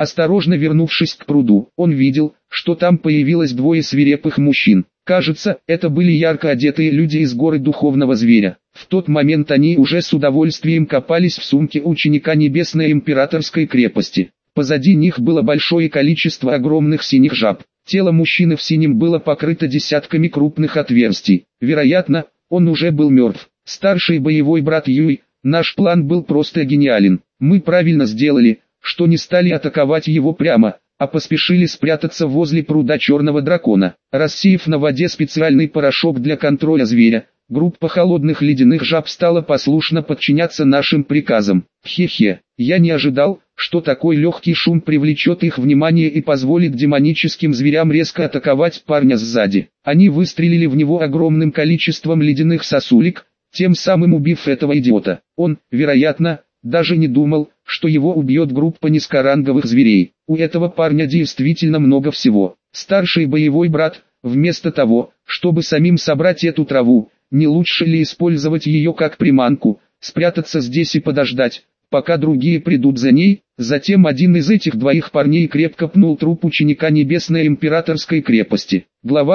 Осторожно вернувшись к пруду, он видел, что там появилось двое свирепых мужчин. Кажется, это были ярко одетые люди из горы Духовного Зверя. В тот момент они уже с удовольствием копались в сумке ученика Небесной Императорской крепости. Позади них было большое количество огромных синих жаб. Тело мужчины в синем было покрыто десятками крупных отверстий. Вероятно, он уже был мертв. Старший боевой брат Юй, наш план был просто гениален. Мы правильно сделали, что не стали атаковать его прямо, а поспешили спрятаться возле пруда Черного Дракона. Рассеяв на воде специальный порошок для контроля зверя, группа холодных ледяных жаб стала послушно подчиняться нашим приказам. Хе-хе, я не ожидал, что такой легкий шум привлечет их внимание и позволит демоническим зверям резко атаковать парня сзади. Они выстрелили в него огромным количеством ледяных сосулек, тем самым убив этого идиота. Он, вероятно, даже не думал, что его убьет группа низкоранговых зверей. У этого парня действительно много всего. Старший боевой брат, вместо того, чтобы самим собрать эту траву, не лучше ли использовать ее как приманку, спрятаться здесь и подождать, пока другие придут за ней? Затем один из этих двоих парней крепко пнул труп ученика Небесной Императорской крепости. Глава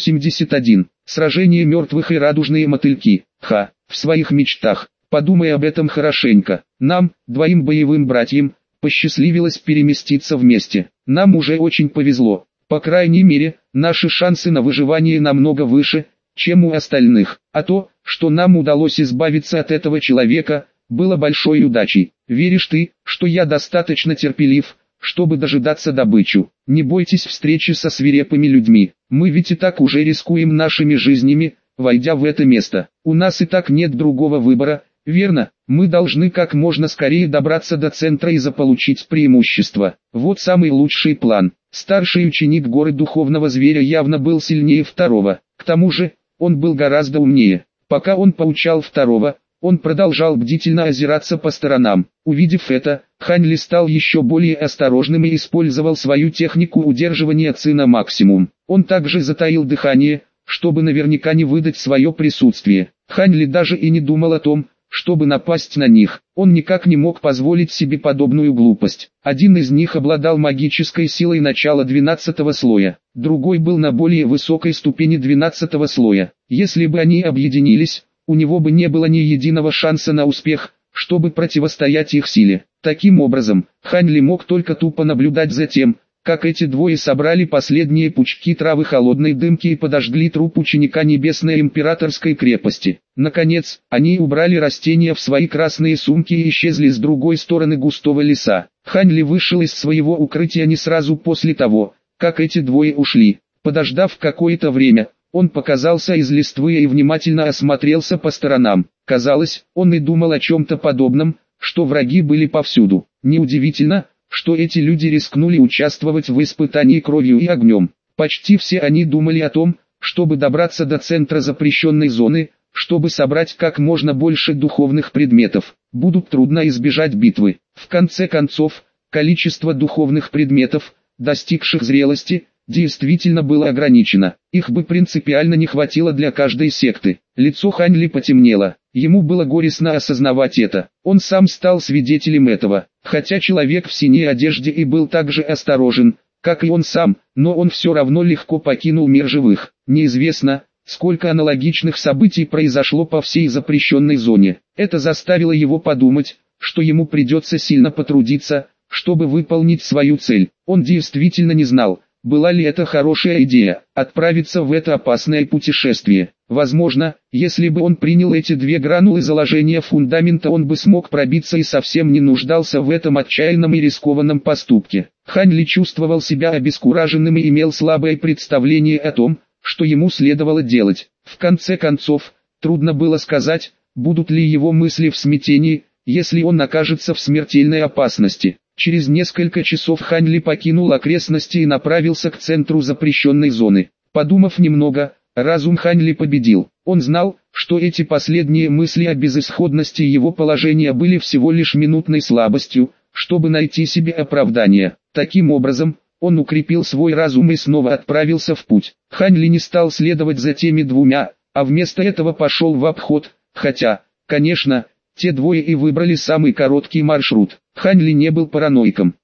181. Сражение мертвых и радужные мотыльки. В своих мечтах. Подумай об этом хорошенько. Нам, двоим боевым братьям, посчастливилось переместиться вместе. Нам уже очень повезло. По крайней мере, наши шансы на выживание намного выше, чем у остальных. А то, что нам удалось избавиться от этого человека, было большой удачей. Веришь ты, что я достаточно терпелив, чтобы дожидаться добычу? Не бойтесь встречи со свирепыми людьми. Мы ведь и так уже рискуем нашими жизнями, войдя в это место. У нас и так нет другого выбора. Верно, мы должны как можно скорее добраться до центра и заполучить преимущество. Вот самый лучший план. Старший ученик горы Духовного Зверя явно был сильнее второго. К тому же, он был гораздо умнее. Пока он поучал второго, он продолжал бдительно озираться по сторонам. Увидев это, Хань Ли стал еще более осторожным и использовал свою технику удерживания ци на максимум. Он также затаил дыхание, чтобы наверняка не выдать свое присутствие. Хань Ли даже и не думал о том, чтобы напасть на них. Он никак не мог позволить себе подобную глупость. Один из них обладал магической силой начала 12-го слоя, другой был на более высокой ступени 12-го слоя. Если бы они объединились, у него бы не было ни единого шанса на успех, чтобы противостоять их силе. Таким образом, Хань Ли мог только тупо наблюдать за тем, как эти двое собрали последние пучки травы холодной дымки и подожгли труп ученика Небесной Императорской крепости. Наконец, они убрали растения в свои красные сумки и исчезли с другой стороны густого леса. Хань Ли вышел из своего укрытия не сразу после того, как эти двое ушли. Подождав какое-то время, он показался из листвы и внимательно осмотрелся по сторонам. Казалось, он и думал о чем-то подобном, что враги были повсюду. Неудивительно, что эти люди рискнули участвовать в испытании кровью и огнем. Почти все они думали о том, чтобы добраться до центра запрещенной зоны, чтобы собрать как можно больше духовных предметов. Будут трудно избежать битвы. В конце концов, количество духовных предметов, достигших зрелости, действительно было ограничено. Их бы принципиально не хватило для каждой секты. Лицо Хань Ли потемнело. Ему было горестно осознавать это. Он сам стал свидетелем этого. Хотя человек в синей одежде и был так же осторожен, как и он сам, но он все равно легко покинул мир живых. Неизвестно, сколько аналогичных событий произошло по всей запрещенной зоне. Это заставило его подумать, что ему придется сильно потрудиться, чтобы выполнить свою цель. Он действительно не знал, была ли это хорошая идея, отправиться в это опасное путешествие. Возможно, если бы он принял эти две гранулы заложения фундамента, он бы смог пробиться и совсем не нуждался в этом отчаянном и рискованном поступке. Хань Ли чувствовал себя обескураженным и имел слабое представление о том, что ему следовало делать. В конце концов, трудно было сказать, будут ли его мысли в смятении, если он окажется в смертельной опасности. Через несколько часов Хань Ли покинул окрестности и направился к центру запрещенной зоны. Подумав немного, разум Хань Ли победил. Он знал, что эти последние мысли о безысходности его положения были всего лишь минутной слабостью, чтобы найти себе оправдание. Таким образом, он укрепил свой разум и снова отправился в путь. Хань Ли не стал следовать за теми двумя, а вместо этого пошел в обход, хотя, конечно, те двое и выбрали самый короткий маршрут. Хань Ли не был параноиком.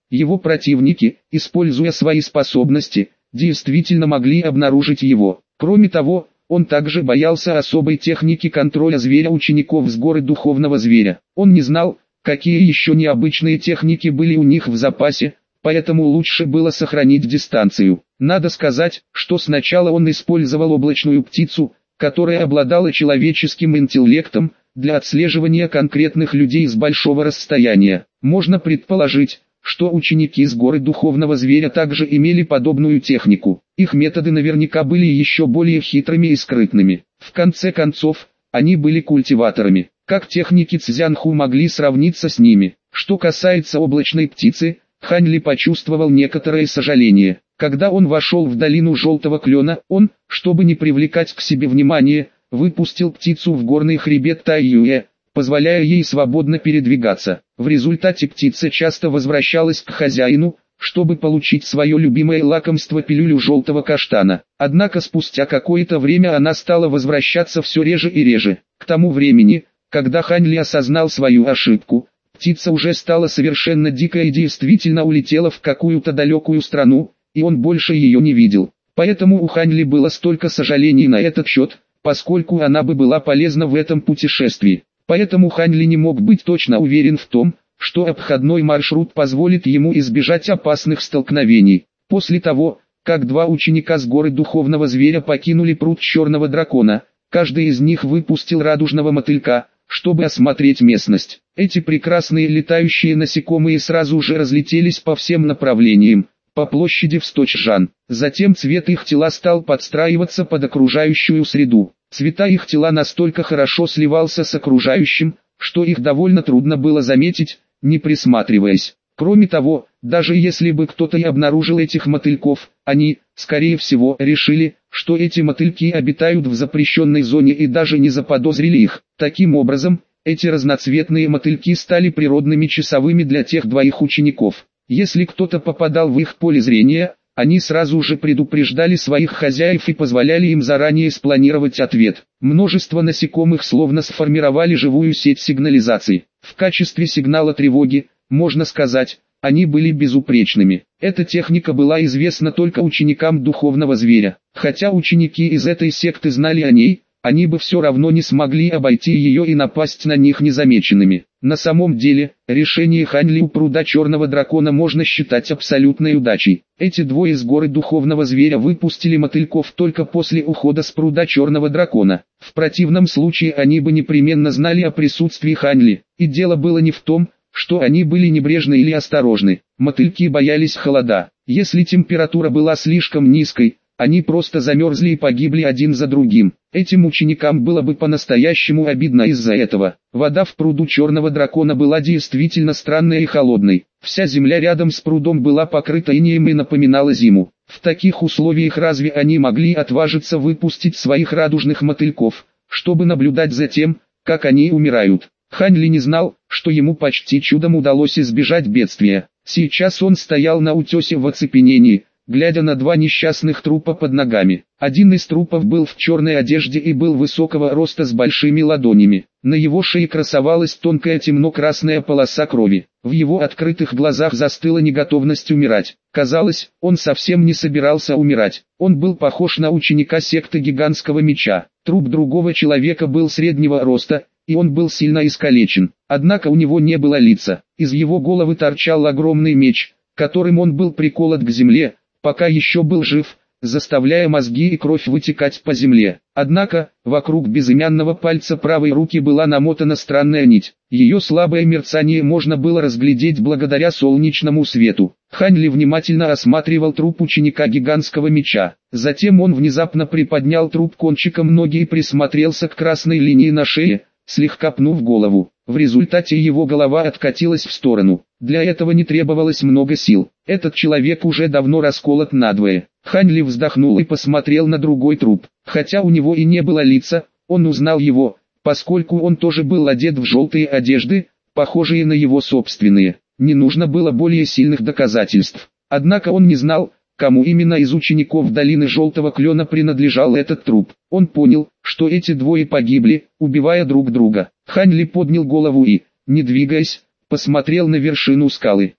Его противники, используя свои способности, действительно могли обнаружить его. Кроме того, он также боялся особой техники контроля зверя учеников с горы духовного зверя. Он не знал, какие еще необычные техники были у них в запасе, поэтому лучше было сохранить дистанцию. Надо сказать, что сначала он использовал облачную птицу, которая обладала человеческим интеллектом, для отслеживания конкретных людей с большого расстояния. Можно предположить, что ученики с горы духовного зверя также имели подобную технику. Их методы наверняка были еще более хитрыми и скрытными. В конце концов, они были культиваторами. Как техники Цзянху могли сравниться с ними? Что касается облачной птицы, Хань Ли почувствовал некоторое сожаление. Когда он вошел в долину желтого клена, он, чтобы не привлекать к себе внимание, выпустил птицу в горный хребет Тайюэ, позволяя ей свободно передвигаться. В результате птица часто возвращалась к хозяину, чтобы получить свое любимое лакомство пилюлю желтого каштана. Однако спустя какое-то время она стала возвращаться все реже и реже. К тому времени, когда Хань Ли осознал свою ошибку, птица уже стала совершенно дикой и действительно улетела в какую-то далекую страну, и он больше ее не видел. Поэтому у Хань Ли было столько сожалений на этот счет, поскольку она бы была полезна в этом путешествии. Поэтому Хань Ли не мог быть точно уверен в том, что обходной маршрут позволит ему избежать опасных столкновений. После того, как два ученика с горы духовного зверя покинули пруд черного дракона, каждый из них выпустил радужного мотылька, чтобы осмотреть местность. Эти прекрасные летающие насекомые сразу же разлетелись по всем направлениям, по площади в 100 чжан. Затем цвет их тела стал подстраиваться под окружающую среду. Цвета их тела настолько хорошо сливался с окружающим, что их довольно трудно было заметить, не присматриваясь. Кроме того, даже если бы кто-то и обнаружил этих мотыльков, они, скорее всего, решили, что эти мотыльки обитают в запрещенной зоне и даже не заподозрили их. Таким образом, эти разноцветные мотыльки стали природными часовыми для тех двоих учеников. Если кто-то попадал в их поле зрения, они сразу же предупреждали своих хозяев и позволяли им заранее спланировать ответ. Множество насекомых словно сформировали живую сеть сигнализации. В качестве сигнала тревоги, можно сказать, они были безупречными. Эта техника была известна только ученикам духовного зверя. Хотя ученики из этой секты знали о ней, они бы все равно не смогли обойти ее и напасть на них незамеченными. На самом деле, решение Хань Ли у пруда черного дракона можно считать абсолютной удачей. Эти двое с горы духовного зверя выпустили мотыльков только после ухода с пруда черного дракона. В противном случае они бы непременно знали о присутствии Хань Ли. И дело было не в том, что они были небрежны или осторожны. Мотыльки боялись холода. Если температура была слишком низкой, они просто замерзли и погибли один за другим. Этим ученикам было бы по-настоящему обидно из-за этого. Вода в пруду черного дракона была действительно странной и холодной. Вся земля рядом с прудом была покрыта инеем и напоминала зиму. В таких условиях разве они могли отважиться выпустить своих радужных мотыльков, чтобы наблюдать за тем, как они умирают? Хань Ли не знал, что ему почти чудом удалось избежать бедствия. Сейчас он стоял на утесе в оцепенении, глядя на два несчастных трупа под ногами. Один из трупов был в черной одежде и был высокого роста с большими ладонями. На его шее красовалась тонкая темно-красная полоса крови. В его открытых глазах застыла неготовность умирать. Казалось, он совсем не собирался умирать. Он был похож на ученика секты гигантского меча. Труп другого человека был среднего роста, и он был сильно искалечен. Однако у него не было лица. Из его головы торчал огромный меч, которым он был приколот к земле, пока еще был жив, заставляя мозги и кровь вытекать по земле. Однако, вокруг безымянного пальца правой руки была намотана странная нить. Ее слабое мерцание можно было разглядеть благодаря солнечному свету. Хань Ли внимательно осматривал труп ученика гигантского меча. Затем он внезапно приподнял труп кончиком ноги и присмотрелся к красной линии на шее, слегка пнув голову. В результате его голова откатилась в сторону. Для этого не требовалось много сил. Этот человек уже давно расколот надвое. Хань Ли вздохнул и посмотрел на другой труп. Хотя у него и не было лица, он узнал его, поскольку он тоже был одет в желтые одежды, похожие на его собственные. Не нужно было более сильных доказательств. Однако он не знал, кому именно из учеников долины Желтого Клена принадлежал этот труп. Он понял, что эти двое погибли, убивая друг друга. Хань Ли поднял голову и, не двигаясь, посмотрел на вершину скалы.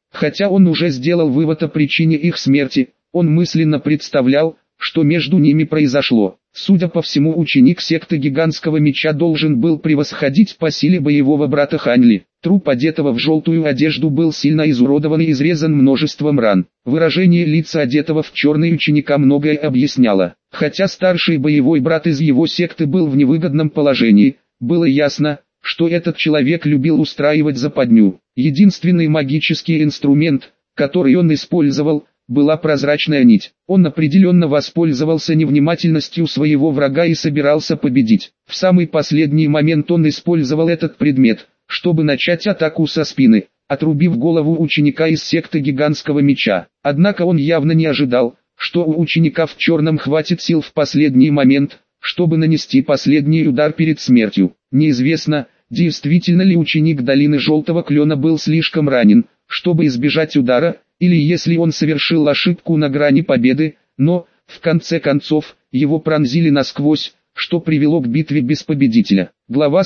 Хотя он уже сделал вывод о причине их смерти, он мысленно представлял, что между ними произошло. Судя по всему, ученик секты Гигантского Меча должен был превосходить по силе боевого брата Ханьли. Труп, одетого в желтую одежду, был сильно изуродован и изрезан множеством ран. Выражение лица одетого в черный ученика многое объясняло. Хотя старший боевой брат из его секты был в невыгодном положении, было ясно, что этот человек любил устраивать западню. Единственный магический инструмент, который он использовал, была прозрачная нить. Он определенно воспользовался невнимательностью своего врага и собирался победить. В самый последний момент он использовал этот предмет, чтобы начать атаку со спины, отрубив голову ученика из секты Гигантского Меча. Однако он явно не ожидал, что у ученика в черном хватит сил в последний момент, чтобы нанести последний удар перед смертью. Неизвестно, действительно ли ученик Долины Желтого Клена был слишком ранен, чтобы избежать удара, или если он совершил ошибку на грани победы, но, в конце концов, его пронзили насквозь, что привело к битве без победителя. Глава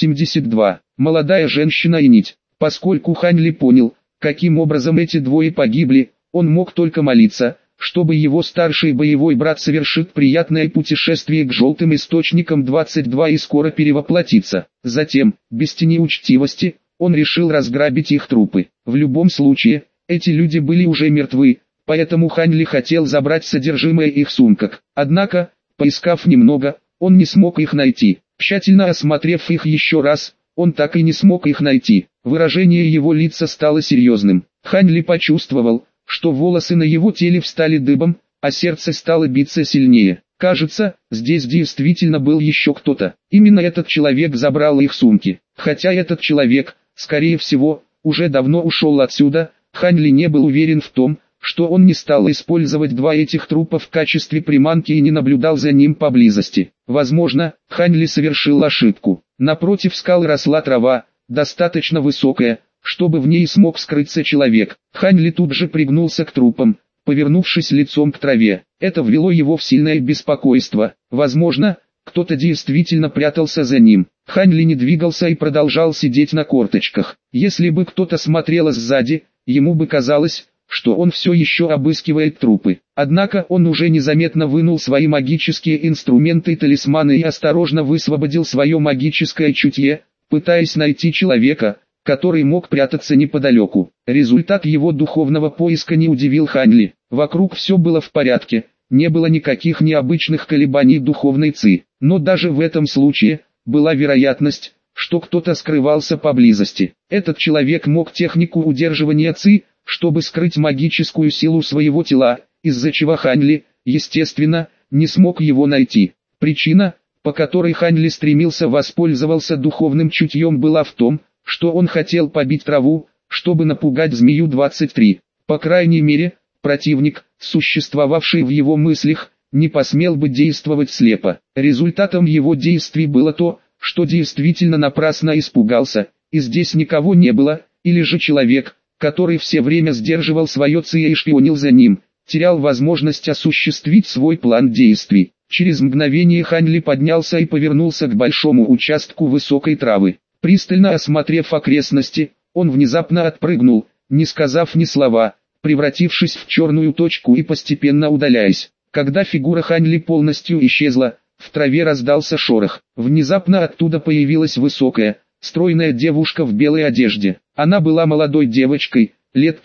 182. Молодая женщина и нить. Поскольку Ханьли понял, каким образом эти двое погибли, он мог только молиться, чтобы его старший боевой брат совершит приятное путешествие к желтым источникам 22 и скоро перевоплотится. Затем, без тени учтивости, он решил разграбить их трупы. В любом случае, эти люди были уже мертвы, поэтому Ханьли хотел забрать содержимое их сумок. Однако, поискав немного, он не смог их найти. Тщательно осмотрев их еще раз, он так и не смог их найти. Выражение его лица стало серьезным. Ханьли почувствовал, что волосы на его теле встали дыбом, а сердце стало биться сильнее. Кажется, здесь действительно был еще кто-то. Именно этот человек забрал их сумки. Хотя этот человек, скорее всего, уже давно ушел отсюда, Ханьли не был уверен в том, что он не стал использовать два этих трупа в качестве приманки и не наблюдал за ним поблизости. Возможно, Ханьли совершил ошибку. Напротив скал росла трава, достаточно высокая, чтобы в ней смог скрыться человек. Ханьли тут же пригнулся к трупам, повернувшись лицом к траве. Это ввело его в сильное беспокойство. Возможно, кто-то действительно прятался за ним. Ханьли не двигался и продолжал сидеть на корточках. Если бы кто-то смотрел сзади, ему бы казалось, что он все еще обыскивает трупы. Однако он уже незаметно вынул свои магические инструменты и талисманы и осторожно высвободил свое магическое чутье, пытаясь найти человека, который мог прятаться неподалеку. Результат его духовного поиска не удивил Ханьли. Вокруг все было в порядке, не было никаких необычных колебаний духовной ци. Но даже в этом случае, была вероятность, что кто-то скрывался поблизости. Этот человек мог технику удерживания ци, чтобы скрыть магическую силу своего тела, из-за чего Ханьли, естественно, не смог его найти. Причина, по которой Ханьли стремился воспользоваться духовным чутьем, была в том, что он хотел побить траву, чтобы напугать змею 23. По крайней мере, противник, существовавший в его мыслях, не посмел бы действовать слепо. Результатом его действий было то, что действительно напрасно испугался, и здесь никого не было, или же человек, который все время сдерживал свое ци и шпионил за ним, терял возможность осуществить свой план действий. Через мгновение Ханьли поднялся и повернулся к большому участку высокой травы. Пристально осмотрев окрестности, он внезапно отпрыгнул, не сказав ни слова, превратившись в черную точку и постепенно удаляясь. Когда фигура Ханьли полностью исчезла, в траве раздался шорох. Внезапно оттуда появилась высокая, стройная девушка в белой одежде. Она была молодой девочкой, лет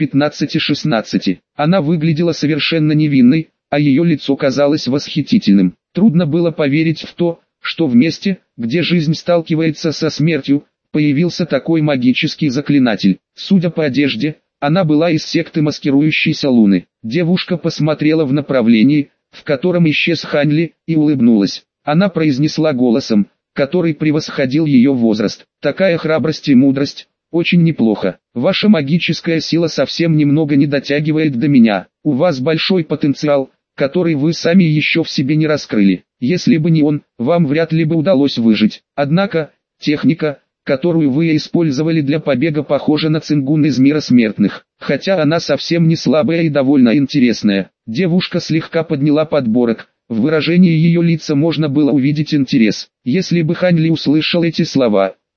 15-16. Она выглядела совершенно невинной, а ее лицо казалось восхитительным. Трудно было поверить в то, что в месте, где жизнь сталкивается со смертью, появился такой магический заклинатель. Судя по одежде, она была из секты маскирующейся луны. Девушка посмотрела в направлении, в котором исчез Ханьли, и улыбнулась. Она произнесла голосом, который превосходил ее возраст: «Такая храбрость и мудрость, очень неплохо. Ваша магическая сила совсем немного не дотягивает до меня. У вас большой потенциал, который вы сами еще в себе не раскрыли. Если бы не он, вам вряд ли бы удалось выжить. Однако, техника, которую вы использовали для побега, похожа на цингун из мира смертных, хотя она совсем не слабая и довольно интересная». Девушка слегка подняла подбородок, в выражении ее лица можно было увидеть интерес. Если бы Ханьли услышал эти слова,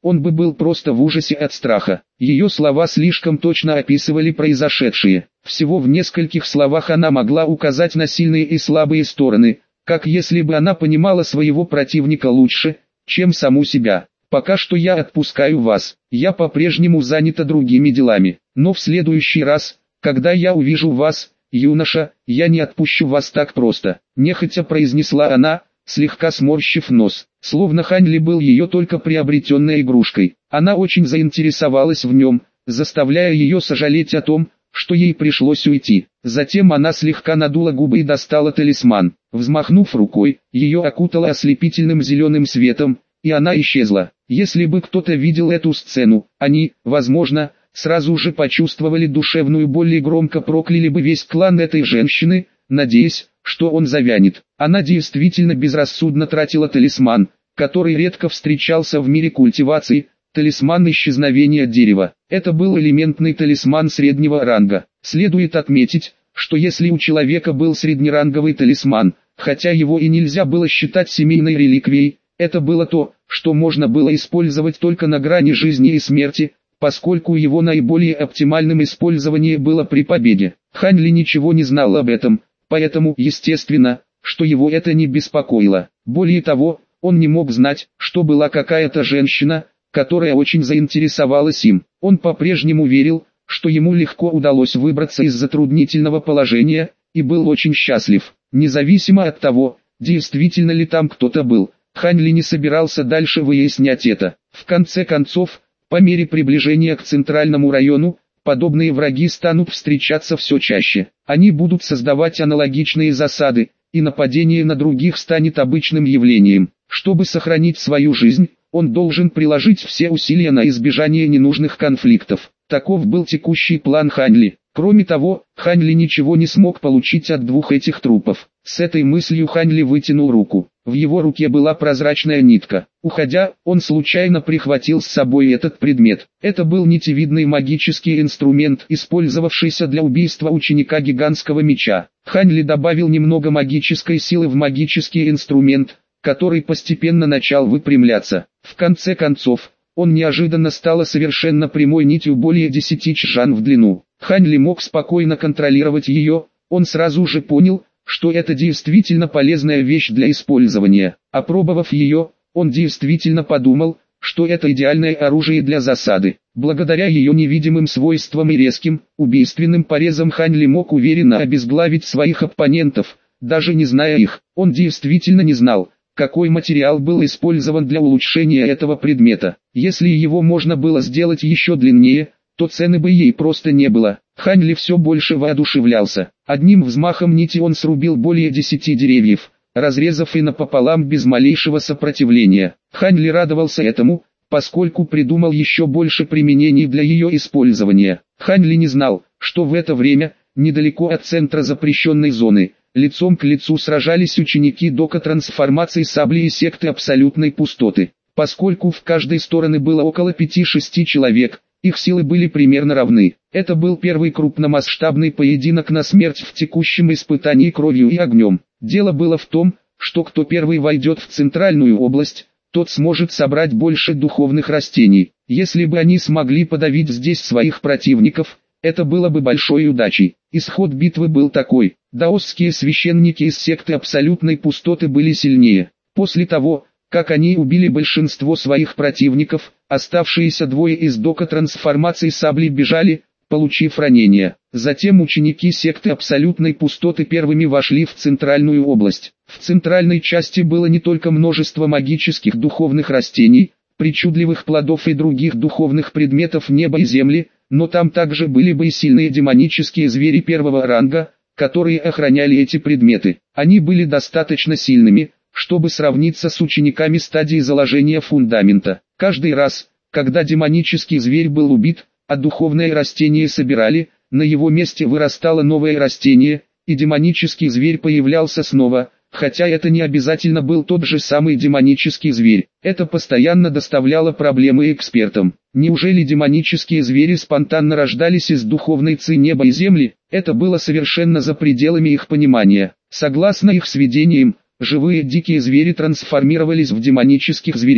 он бы был просто в ужасе от страха. Ее слова слишком точно описывали произошедшее. Всего в нескольких словах она могла указать на сильные и слабые стороны, как если бы она понимала своего противника лучше, чем саму себя. «Пока что я отпускаю вас, я по-прежнему занята другими делами, но в следующий раз, когда я увижу вас, юноша, я не отпущу вас так просто», – нехотя произнесла она, слегка сморщив нос, словно Хань Ли был ее только приобретенной игрушкой. Она очень заинтересовалась в нем, заставляя ее сожалеть о том, что ей пришлось уйти. Затем она слегка надула губы и достала талисман. Взмахнув рукой, ее окутало ослепительным зеленым светом, и она исчезла. Если бы кто-то видел эту сцену, они, возможно, сразу же почувствовали душевную боль и громко прокляли бы весь клан этой женщины, надеясь, что он завянет. Она действительно безрассудно тратила талисман, который редко встречался в мире культивации, талисман исчезновения дерева. Это был элементный талисман среднего ранга. Следует отметить, что если у человека был среднеранговый талисман, хотя его и нельзя было считать семейной реликвией, это было то, что можно было использовать только на грани жизни и смерти, поскольку его наиболее оптимальным использование было при победе. Хань Ли ничего не знал об этом, поэтому естественно, что его это не беспокоило. Более того, он не мог знать, что была какая-то женщина, которая очень заинтересовалась им. Он по-прежнему верил, что ему легко удалось выбраться из затруднительного положения, и был очень счастлив. Независимо от того, действительно ли там кто-то был, Хань Ли не собирался дальше выяснять это. В конце концов, по мере приближения к центральному району, подобные враги станут встречаться все чаще. Они будут создавать аналогичные засады, и нападение на других станет обычным явлением. Чтобы сохранить свою жизнь, он должен приложить все усилия на избежание ненужных конфликтов. Таков был текущий план Хань Ли. Кроме того, Хань Ли ничего не смог получить от двух этих трупов. С этой мыслью Хань Ли вытянул руку. В его руке была прозрачная нитка. Уходя, он случайно прихватил с собой этот предмет. Это был нитевидный магический инструмент, использовавшийся для убийства ученика гигантского меча. Хань Ли добавил немного магической силы в магический инструмент, который постепенно начал выпрямляться. В конце концов, он неожиданно стал совершенно прямой нитью более 10 чжан в длину. Хань Ли мог спокойно контролировать ее, он сразу же понял, что это действительно полезная вещь для использования. Опробовав ее, он действительно подумал, что это идеальное оружие для засады. Благодаря ее невидимым свойствам и резким, убийственным порезам Хань Ли мог уверенно обезглавить своих оппонентов, даже не зная их. Он действительно не знал, какой материал был использован для улучшения этого предмета. Если его можно было сделать еще длиннее, то цены бы ей просто не было. Хань Ли все больше воодушевлялся. Одним взмахом нити он срубил более 10 деревьев, разрезав и напополам без малейшего сопротивления. Хань Ли радовался этому, поскольку придумал еще больше применений для ее использования. Хань Ли не знал, что в это время, недалеко от центра запрещенной зоны, лицом к лицу сражались ученики дока трансформации сабли и секты абсолютной пустоты. Поскольку в каждой стороне было около 5-6 человек, их силы были примерно равны. Это был первый крупномасштабный поединок на смерть в текущем испытании кровью и огнем. Дело было в том, что кто первый войдет в центральную область, тот сможет собрать больше духовных растений. Если бы они смогли подавить здесь своих противников, это было бы большой удачей. Исход битвы был такой: даосские священники из секты абсолютной пустоты были сильнее. После того, как они убили большинство своих противников, оставшиеся двое из дока трансформации сабли бежали, получив ранения. Затем ученики секты абсолютной пустоты первыми вошли в центральную область. В центральной части было не только множество магических духовных растений, причудливых плодов и других духовных предметов неба и земли, но там также были бы и сильные демонические звери первого ранга, которые охраняли эти предметы. Они были достаточно сильными, чтобы сравниться с учениками стадии заложения фундамента. Каждый раз, когда демонический зверь был убит, а духовное растение собирали, на его месте вырастало новое растение, и демонический зверь появлялся снова, хотя это не обязательно был тот же самый демонический зверь. Это постоянно доставляло проблемы экспертам. Неужели демонические звери спонтанно рождались из духовной ци неба и земли? Это было совершенно за пределами их понимания. Согласно их сведениям, живые дикие звери трансформировались в демонических зверей.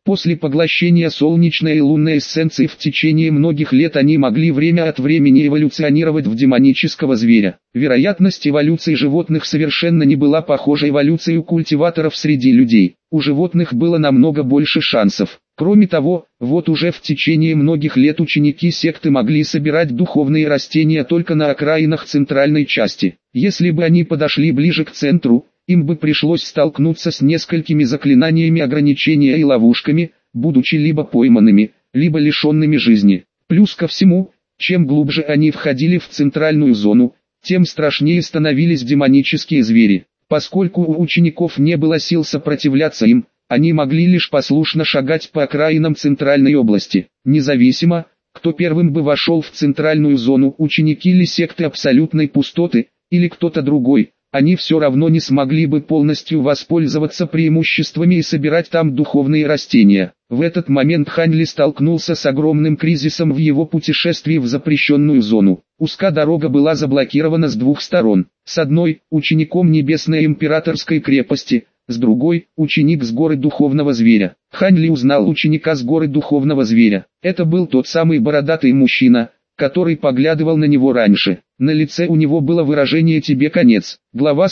После поглощения солнечной и лунной эссенции в течение многих лет они могли время от времени эволюционировать в демонического зверя. Вероятность эволюции животных совершенно не была похожа эволюции культиваторов среди людей. У животных было намного больше шансов. Кроме того, вот уже в течение многих лет ученики секты могли собирать духовные растения только на окраинах центральной части. Если бы они подошли ближе к центру, им бы пришлось столкнуться с несколькими заклинаниями ограничения и ловушками, будучи либо пойманными, либо лишенными жизни. Плюс ко всему, чем глубже они входили в центральную зону, тем страшнее становились демонические звери. Поскольку у учеников не было сил сопротивляться им, они могли лишь послушно шагать по окраинам центральной области. Независимо, кто первым бы вошел в центральную зону, ученики ли секты абсолютной пустоты, или кто-то другой, они все равно не смогли бы полностью воспользоваться преимуществами и собирать там духовные растения. В этот момент Хань Ли столкнулся с огромным кризисом в его путешествии в запрещенную зону. Узкая дорога была заблокирована с двух сторон. С одной – учеником Небесной Императорской крепости, с другой – ученик с горы Духовного Зверя. Хань Ли узнал ученика с горы Духовного Зверя. Это был тот самый бородатый мужчина, который поглядывал на него раньше. На лице у него было выражение «тебе конец». Глава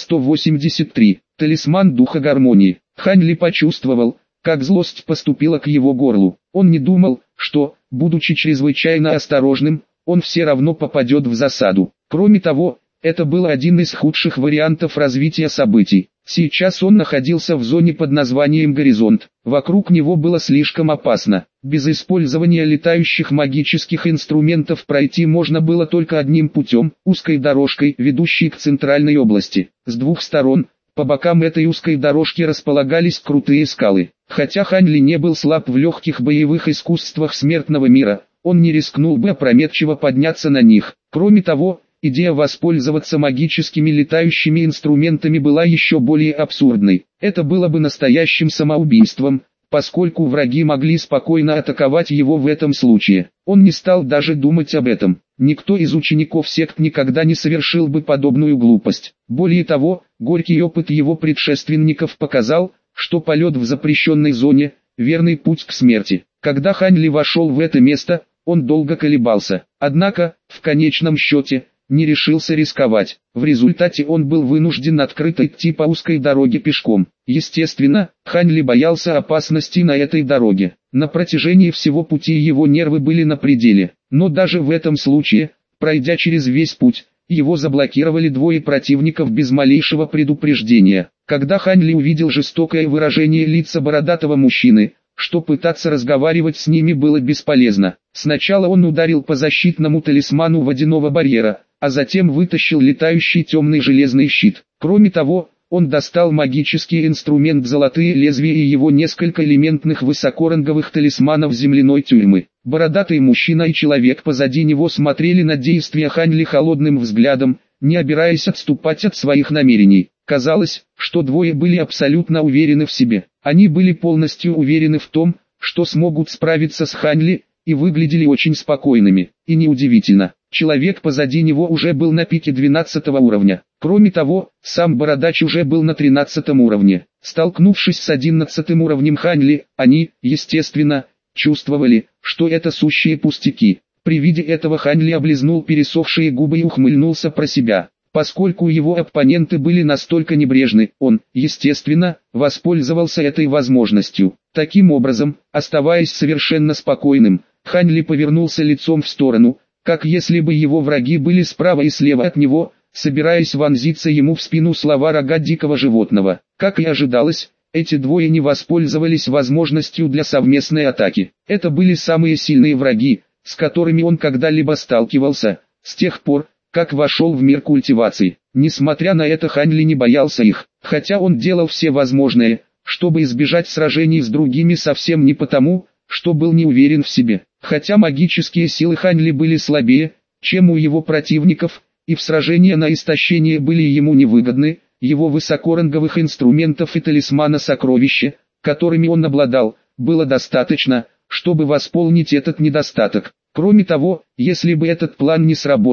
183. Талисман Духа Гармонии. Хань Ли почувствовал, как злость поступила к его горлу. Он не думал, что, будучи чрезвычайно осторожным, он все равно попадет в засаду. Кроме того, это был один из худших вариантов развития событий. Сейчас он находился в зоне под названием «Горизонт». Вокруг него было слишком опасно. Без использования летающих магических инструментов пройти можно было только одним путем, узкой дорожкой, ведущей к центральной области. С двух сторон, по бокам этой узкой дорожки располагались крутые скалы. Хотя Хань Ли не был слаб в легких боевых искусствах смертного мира, он не рискнул бы опрометчиво подняться на них. Кроме того, идея воспользоваться магическими летающими инструментами была еще более абсурдной. Это было бы настоящим самоубийством, поскольку враги могли спокойно атаковать его в этом случае. Он не стал даже думать об этом. Никто из учеников сект никогда не совершил бы подобную глупость. Более того, горький опыт его предшественников показал, что полет в запрещенной зоне – верный путь к смерти. Когда Хань Ли вошел в это место, он долго колебался. Однако, в конечном счете, не решился рисковать. В результате он был вынужден открыто идти по узкой дороге пешком. Естественно, Хань Ли боялся опасности на этой дороге. На протяжении всего пути его нервы были на пределе. Но даже в этом случае, пройдя через весь путь, его заблокировали двое противников без малейшего предупреждения. Когда Хань Ли увидел жестокое выражение лица бородатого мужчины, что пытаться разговаривать с ними было бесполезно. Сначала он ударил по защитному талисману водяного барьера, а затем вытащил летающий темный железный щит. Кроме того, он достал магический инструмент «Золотые лезвия» и его несколько элементных высокоранговых талисманов земляной тюрьмы. Бородатый мужчина и человек позади него смотрели на действия Хань Ли холодным взглядом, не обираясь отступать от своих намерений. Казалось, что двое были абсолютно уверены в себе. Они были полностью уверены в том, что смогут справиться с Хань Ли, и выглядели очень спокойными. И неудивительно, человек позади него уже был на пике 12 уровня. Кроме того, сам бородач уже был на 13 уровне. Столкнувшись с 11 уровнем Хань Ли, они, естественно, чувствовали, что это сущие пустяки. При виде этого Хань Ли облизнул пересохшие губы и ухмыльнулся про себя. Поскольку его оппоненты были настолько небрежны, он, естественно, воспользовался этой возможностью. Таким образом, оставаясь совершенно спокойным, Хань Ли повернулся лицом в сторону, как если бы его враги были справа и слева от него, собираясь вонзиться ему в спину слова рога дикого животного. Как и ожидалось, эти двое не воспользовались возможностью для совместной атаки. Это были самые сильные враги, с которыми он когда-либо сталкивался, с тех пор, как вошел в мир культивации. Несмотря на это, Хань Ли не боялся их, хотя он делал все возможное, чтобы избежать сражений с другими совсем не потому, что был не уверен в себе. Хотя магические силы Хань Ли были слабее, чем у его противников, и в сражения на истощение были ему невыгодны, его высокоранговых инструментов и талисмана сокровища, которыми он обладал, было достаточно, чтобы восполнить этот недостаток. Кроме того, если бы этот план не сработал,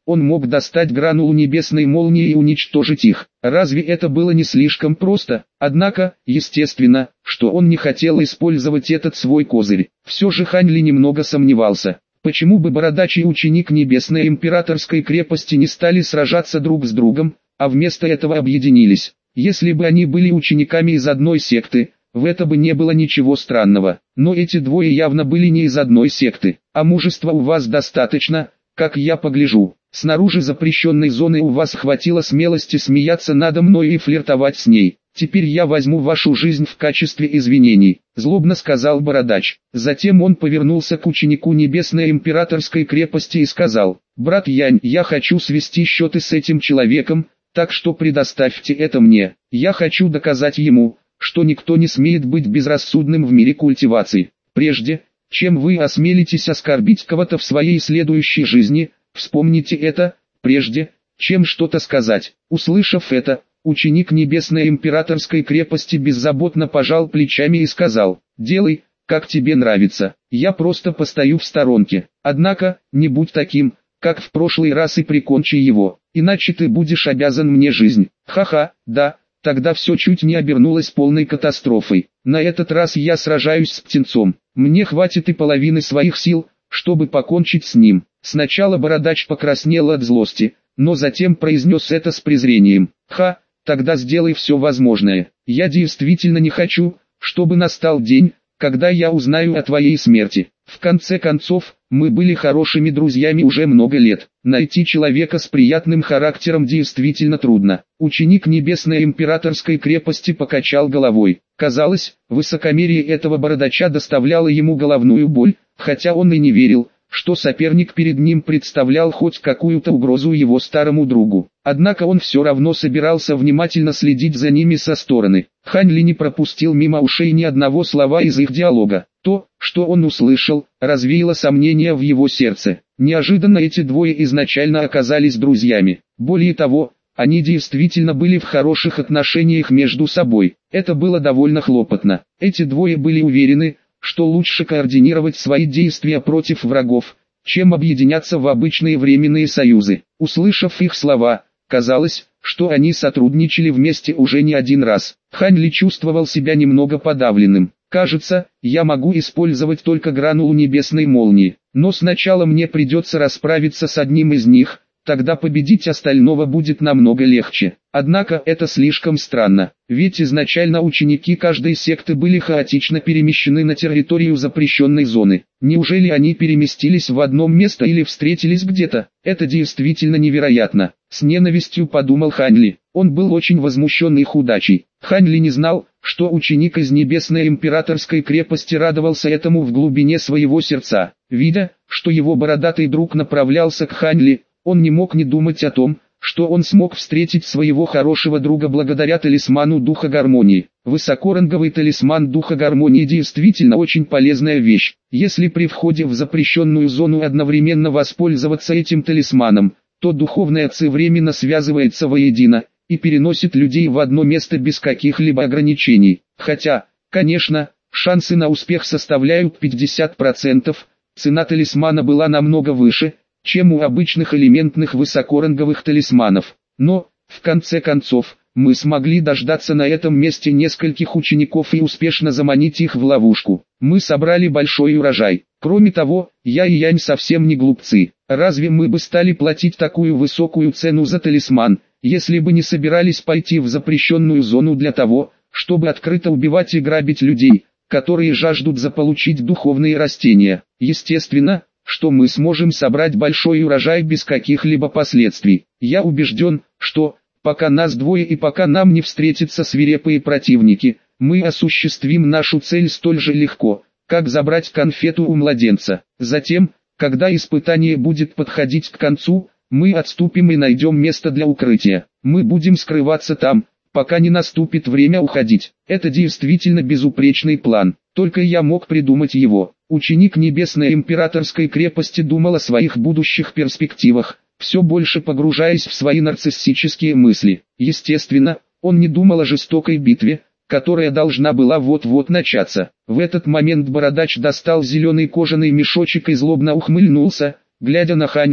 он мог достать гранулу небесной молнии и уничтожить их. Разве это было не слишком просто? Однако, естественно, что он не хотел использовать этот свой козырь. Все же Хань Ли немного сомневался. Почему бы бородач и ученик Небесной Императорской крепости не стали сражаться друг с другом, а вместо этого объединились? Если бы они были учениками из одной секты, в это бы не было ничего странного. Но эти двое явно были не из одной секты. А мужества у вас достаточно, как я погляжу. Снаружи запрещенной зоны у вас хватило смелости смеяться надо мной и флиртовать с ней. Теперь я возьму вашу жизнь в качестве извинений, злобно сказал бородач. Затем он повернулся к ученику Небесной Императорской крепости и сказал: брат Янь, я хочу свести счеты с этим человеком, так что предоставьте это мне. Я хочу доказать ему, что никто не смеет быть безрассудным в мире культивации. Прежде, чем вы осмелитесь оскорбить кого-то в своей следующей жизни, вспомните это, прежде, чем что-то сказать. Услышав это, ученик Небесной Императорской крепости беззаботно пожал плечами и сказал: делай, как тебе нравится, я просто постою в сторонке. Однако, не будь таким, как в прошлый раз, и прикончи его, иначе ты будешь обязан мне жизнь. Ха-ха, да. Тогда все чуть не обернулось полной катастрофой. На этот раз я сражаюсь с птенцом. Мне хватит и половины своих сил, чтобы покончить с ним. Сначала бородач покраснел от злости, но затем произнес это с презрением. Ха, тогда сделай все возможное. Я действительно не хочу, чтобы настал день, когда я узнаю о твоей смерти. В конце концов, мы были хорошими друзьями уже много лет. Найти человека с приятным характером действительно трудно. Ученик Небесной Императорской крепости покачал головой. Казалось, высокомерие этого бородача доставляло ему головную боль, хотя он и не верил, что соперник перед ним представлял хоть какую-то угрозу его старому другу. Однако он все равно собирался внимательно следить за ними со стороны. Хань Ли не пропустил мимо ушей ни одного слова из их диалога. То, что он услышал, развеяло сомнения в его сердце. Неожиданно эти двое изначально оказались друзьями. Более того, они действительно были в хороших отношениях между собой. Это было довольно хлопотно. Эти двое были уверены, что лучше координировать свои действия против врагов, чем объединяться в обычные временные союзы. Услышав их слова, казалось, что они сотрудничали вместе уже не один раз. Хань Ли чувствовал себя немного подавленным. Кажется, я могу использовать только гранулу небесной молнии, но сначала мне придется расправиться с одним из них, тогда победить остального будет намного легче. Однако это слишком странно, ведь изначально ученики каждой секты были хаотично перемещены на территорию запрещенной зоны. Неужели они переместились в одно место или встретились где-то? Это действительно невероятно. С ненавистью подумал Хань Ли. Он был очень возмущен их удачей. Хань Ли не знал, что ученик из Небесной Императорской крепости радовался этому в глубине своего сердца. Видя, что его бородатый друг направлялся к Хань Ли, он не мог не думать о том, что он смог встретить своего хорошего друга благодаря талисману Духа Гармонии. Высокоранговый талисман Духа Гармонии действительно очень полезная вещь. Если при входе в запрещенную зону одновременно воспользоваться этим талисманом, то духовная ци временно связывается воедино и переносит людей в одно место без каких-либо ограничений. Хотя, конечно, шансы на успех составляют 50%, цена талисмана была намного выше, чем у обычных элементных высокоранговых талисманов. Но, в конце концов, мы смогли дождаться на этом месте нескольких учеников и успешно заманить их в ловушку. Мы собрали большой урожай. Кроме того, я и Янь совсем не глупцы. Разве мы бы стали платить такую высокую цену за талисман, если бы не собирались пойти в запрещенную зону для того, чтобы открыто убивать и грабить людей, которые жаждут заполучить духовные растения? Естественно, что мы сможем собрать большой урожай без каких-либо последствий. Я убежден, что, пока нас двое и пока нам не встретятся свирепые противники, мы осуществим нашу цель столь же легко, как забрать конфету у младенца. Затем, когда испытание будет подходить к концу, мы отступим и найдем место для укрытия. Мы будем скрываться там, пока не наступит время уходить. Это действительно безупречный план, только я мог придумать его. Ученик Небесной Императорской крепости думал о своих будущих перспективах, все больше погружаясь в свои нарциссические мысли. Естественно, он не думал о жестокой битве, которая должна была вот-вот начаться. В этот момент бородач достал зеленый кожаный мешочек и злобно ухмыльнулся, глядя на Хань Ли,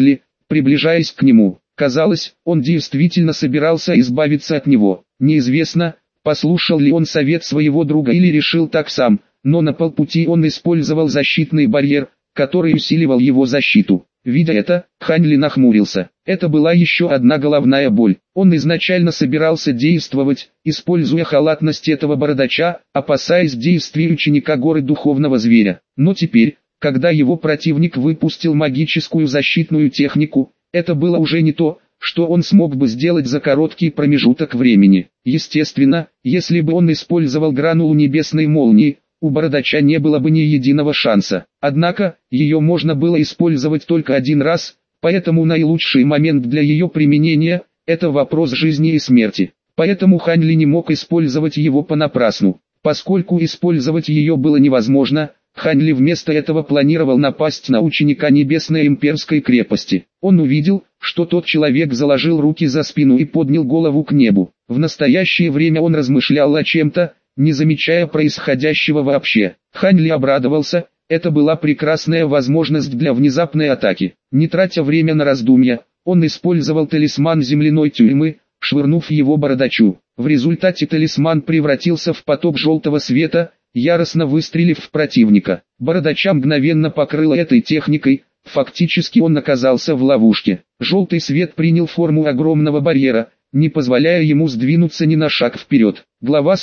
приближаясь к нему. Казалось, он действительно собирался избавиться от него. Неизвестно, послушал ли он совет своего друга или решил так сам, но на полпути он использовал защитный барьер, который усиливал его защиту. Видя это, Хань Ли нахмурился. Это была еще одна головная боль. Он изначально собирался действовать, используя халатность этого бородача, опасаясь действий ученика горы духовного зверя. Но теперь, когда его противник выпустил магическую защитную технику, это было уже не то, что он смог бы сделать за короткий промежуток времени. Естественно, если бы он использовал гранулу небесной молнии, у бородача не было бы ни единого шанса. Однако, ее можно было использовать только один раз, поэтому наилучший момент для ее применения – это вопрос жизни и смерти. Поэтому Хань Ли не мог использовать его понапрасну. Поскольку использовать ее было невозможно, Хань Ли вместо этого планировал напасть на ученика Небесной Имперской крепости. Он увидел, что тот человек заложил руки за спину и поднял голову к небу. В настоящее время он размышлял о чем-то, не замечая происходящего вообще. Хань Ли обрадовался, это была прекрасная возможность для внезапной атаки. Не тратя время на раздумья, он использовал талисман земляной тюрьмы, швырнув его бородачу. В результате талисман превратился в поток желтого света, яростно выстрелив в противника. Бородача мгновенно покрыло этой техникой, фактически он оказался в ловушке. Желтый свет принял форму огромного барьера, не позволяя ему сдвинуться ни на шаг вперед. Глава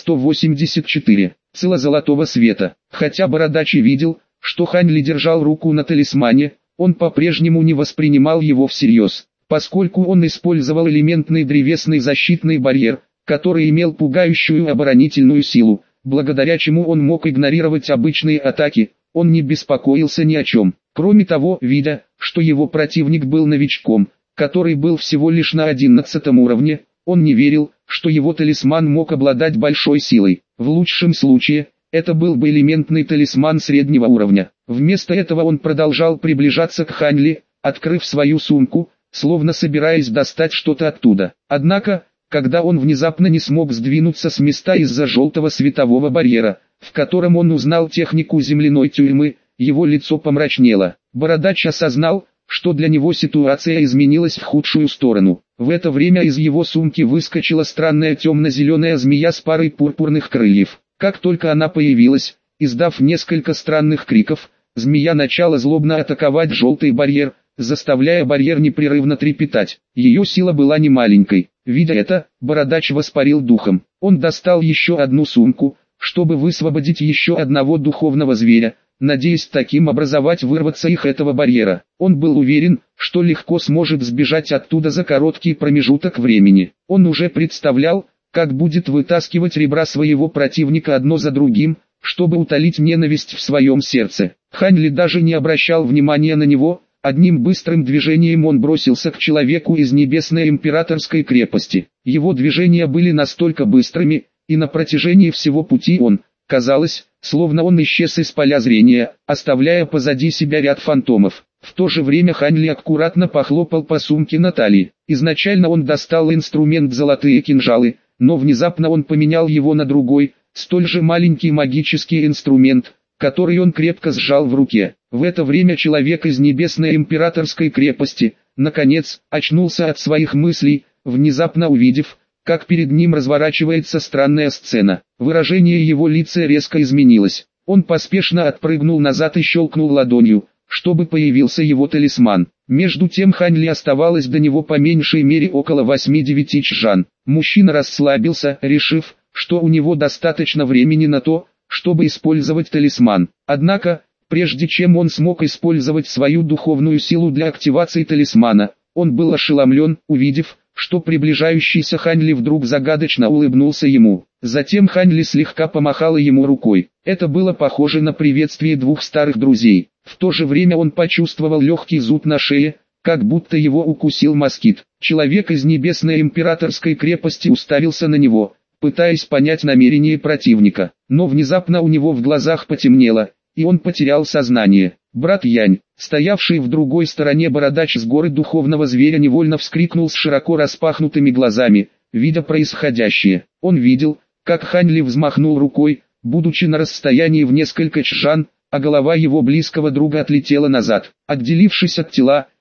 184. Сила золотого света. Хотя Бородач и видел, что Хань Ли держал руку на талисмане, он по-прежнему не воспринимал его всерьез, поскольку он использовал элементный древесный защитный барьер, который имел пугающую оборонительную силу, благодаря чему он мог игнорировать обычные атаки, он не беспокоился ни о чем. Кроме того, видя, что его противник был новичком, который был всего лишь на 11 уровне, он не верил, что его талисман мог обладать большой силой. В лучшем случае, это был бы элементный талисман среднего уровня. Вместо этого он продолжал приближаться к Хань Ли, открыв свою сумку, словно собираясь достать что-то оттуда. Однако, когда он внезапно не смог сдвинуться с места из-за желтого светового барьера, в котором он узнал технику земляной тюрьмы, его лицо помрачнело. Бородач осознал, что для него ситуация изменилась в худшую сторону. В это время из его сумки выскочила странная темно-зеленая змея с парой пурпурных крыльев. Как только она появилась, издав несколько странных криков, змея начала злобно атаковать желтый барьер, заставляя барьер непрерывно трепетать. Ее сила была немаленькой. Видя это, Бородач воспарил духом. Он достал еще одну сумку, чтобы высвободить еще одного духовного зверя, надеясь таким образовать вырваться их этого барьера. Он был уверен, что легко сможет сбежать оттуда за короткий промежуток времени. Он уже представлял, как будет вытаскивать ребра своего противника одно за другим, чтобы утолить ненависть в своем сердце. Хань Ли даже не обращал внимания на него. Одним быстрым движением он бросился к человеку из Небесной Императорской крепости. Его движения были настолько быстрыми, и на протяжении всего пути он, казалось, словно он исчез из поля зрения, оставляя позади себя ряд фантомов. В то же время Хань Ли аккуратно похлопал по сумке на талии. Изначально он достал инструмент «Золотые кинжалы», но внезапно он поменял его на другой, столь же маленький магический инструмент, который он крепко сжал в руке. В это время человек из Небесной Императорской крепости, наконец, очнулся от своих мыслей, внезапно увидев, как перед ним разворачивается странная сцена. Выражение его лица резко изменилось. Он поспешно отпрыгнул назад и щелкнул ладонью, чтобы появился его талисман. Между тем Хань Ли оставалось до него по меньшей мере около 8-9 чжан. Мужчина расслабился, решив, что у него достаточно времени на то, чтобы использовать талисман. Однако, прежде чем он смог использовать свою духовную силу для активации талисмана, он был ошеломлен, увидев, что приближающийся Хань Ли вдруг загадочно улыбнулся ему. Затем Хань Ли слегка помахала ему рукой. Это было похоже на приветствие двух старых друзей. В то же время он почувствовал легкий зуд на шее, как будто его укусил москит. Человек из Небесной Императорской крепости уставился на него, пытаясь понять намерение противника. Но внезапно у него в глазах потемнело, и он потерял сознание. Брат Янь, стоявший в другой стороне Бородач с горы духовного зверя, невольно вскрикнул с широко распахнутыми глазами, видя происходящее. Он видел, как Хань Ли взмахнул рукой, будучи на расстоянии в несколько чжан, а голова его близкого друга отлетела назад. Отделившись от тела,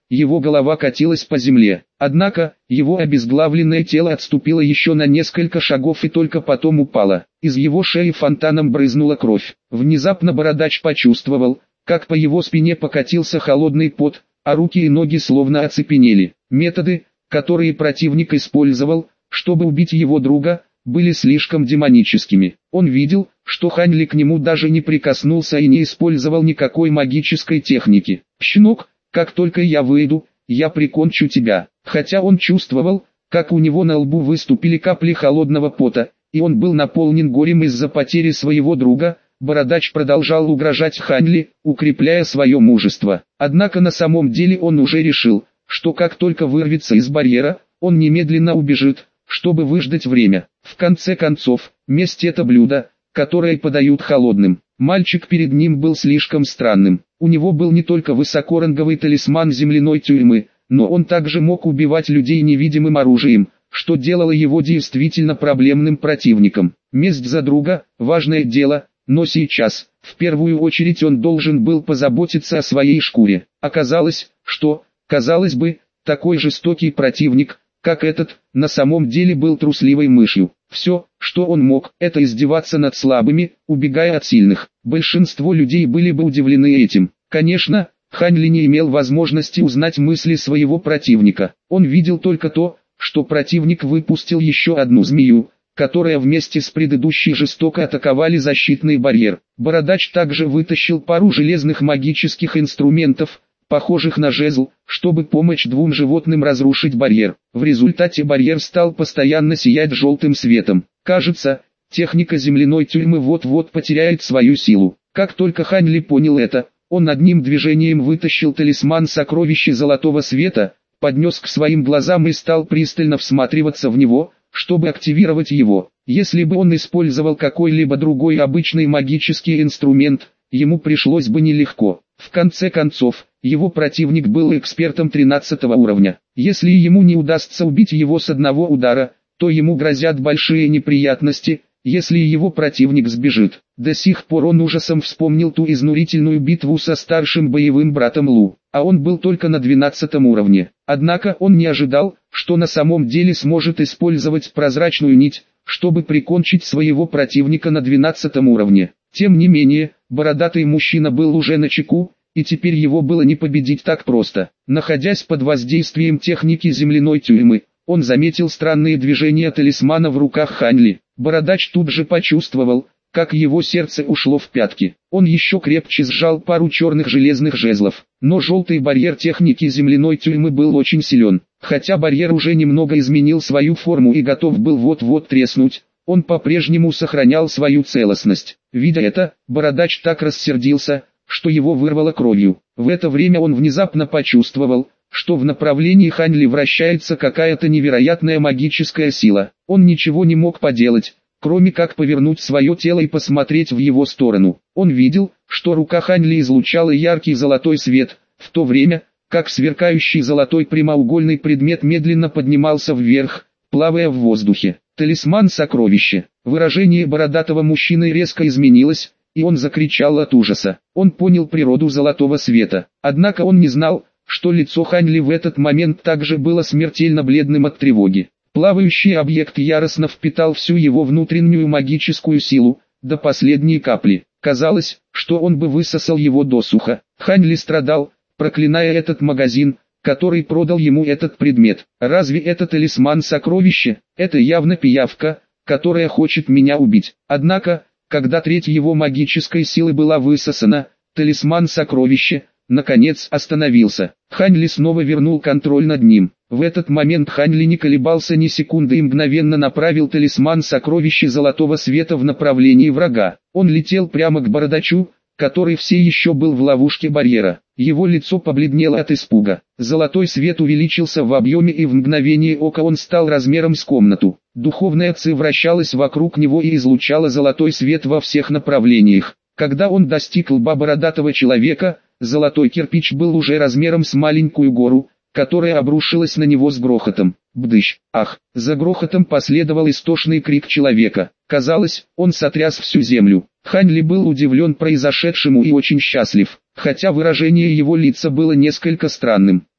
его голова катилась по земле. Однако, его обезглавленное тело отступило еще на несколько шагов и только потом упало. Из его шеи фонтаном брызнула кровь. Внезапно бородач почувствовал, как по его спине покатился холодный пот, а руки и ноги словно оцепенели. Методы, которые противник использовал, чтобы убить его друга, были слишком демоническими. Он видел, что Хань Ли к нему даже не прикоснулся и не использовал никакой магической техники. «Щенок, как только я выйду, я прикончу тебя». Хотя он чувствовал, как у него на лбу выступили капли холодного пота, и он был наполнен горем из-за потери своего друга, бородач продолжал угрожать Хань Ли, укрепляя свое мужество. Однако на самом деле он уже решил, что как только вырвется из барьера, он немедленно убежит, чтобы выждать время. В конце концов, месть — это блюдо, которое подают холодным. Мальчик перед ним был слишком странным. У него был не только высокоранговый талисман земляной тюрьмы, но он также мог убивать людей невидимым оружием, что делало его действительно проблемным противником. Месть за друга – важное дело, но сейчас, в первую очередь он должен был позаботиться о своей шкуре. Оказалось, что, казалось бы, такой жестокий противник, как этот, на самом деле был трусливой мышью. Все, что он мог, это издеваться над слабыми, убегая от сильных. Большинство людей были бы удивлены этим. Конечно, Хань Ли не имел возможности узнать мысли своего противника. Он видел только то, что противник выпустил еще одну змею, которая вместе с предыдущей жестоко атаковали защитный барьер. Бородач также вытащил пару железных магических инструментов, похожих на жезл, чтобы помочь двум животным разрушить барьер. В результате барьер стал постоянно сиять желтым светом. Кажется, техника земляной тюрьмы вот-вот потеряет свою силу. Как только Хань Ли понял это, он одним движением вытащил талисман сокровища золотого света, поднес к своим глазам и стал пристально всматриваться в него, чтобы активировать его. Если бы он использовал какой-либо другой обычный магический инструмент, ему пришлось бы нелегко. В конце концов, его противник был экспертом 13 уровня. Если ему не удастся убить его с одного удара, то ему грозят большие неприятности, если его противник сбежит. До сих пор он ужасом вспомнил ту изнурительную битву со старшим боевым братом Лу, а он был только на 12 уровне. Однако он не ожидал, что на самом деле сможет использовать прозрачную нить, чтобы прикончить своего противника на 12 уровне. Тем не менее, бородатый мужчина был уже начеку, и теперь его было не победить так просто. Находясь под воздействием техники земляной тюрьмы, он заметил странные движения талисмана в руках Хань Ли. Бородач тут же почувствовал, как его сердце ушло в пятки. Он еще крепче сжал пару черных железных жезлов. Но желтый барьер техники земляной тюрьмы был очень силен. Хотя барьер уже немного изменил свою форму и готов был вот-вот треснуть, он по-прежнему сохранял свою целостность. Видя это, бородач так рассердился, что его вырвало кровью. В это время он внезапно почувствовал, что в направлении Хань Ли вращается какая-то невероятная магическая сила. Он ничего не мог поделать, кроме как повернуть свое тело и посмотреть в его сторону. Он видел, что рука Хань Ли излучала яркий золотой свет, в то время, как сверкающий золотой прямоугольный предмет медленно поднимался вверх, плавая в воздухе. Талисман сокровища. Выражение бородатого мужчины резко изменилось, и он закричал от ужаса. Он понял природу золотого света. Однако он не знал, что лицо Хань Ли в этот момент также было смертельно бледным от тревоги. Плавающий объект яростно впитал всю его внутреннюю магическую силу, до последней капли. Казалось, что он бы высосал его досуха. Хань Ли страдал, проклиная этот магазин, который продал ему этот предмет. Разве это талисман сокровища? Это явно пиявка, которая хочет меня убить. Однако, когда треть его магической силы была высосана, талисман сокровища, наконец, остановился. Хань Ли снова вернул контроль над ним. В этот момент Хань Ли не колебался ни секунды и мгновенно направил талисман сокровища золотого света в направлении врага. Он летел прямо к бородачу, который все еще был в ловушке барьера. Его лицо побледнело от испуга. Золотой свет увеличился в объеме, и в мгновение ока он стал размером с комнату. Духовная ци вращалась вокруг него и излучала золотой свет во всех направлениях. Когда он достиг лба бородатого человека, золотой кирпич был уже размером с маленькую гору, которая обрушилась на него с грохотом. Бдыщ! Ах! За грохотом последовал истошный крик человека. Казалось, он сотряс всю землю. Хань Ли был удивлен произошедшему и очень счастлив, хотя выражение его лица было несколько странным.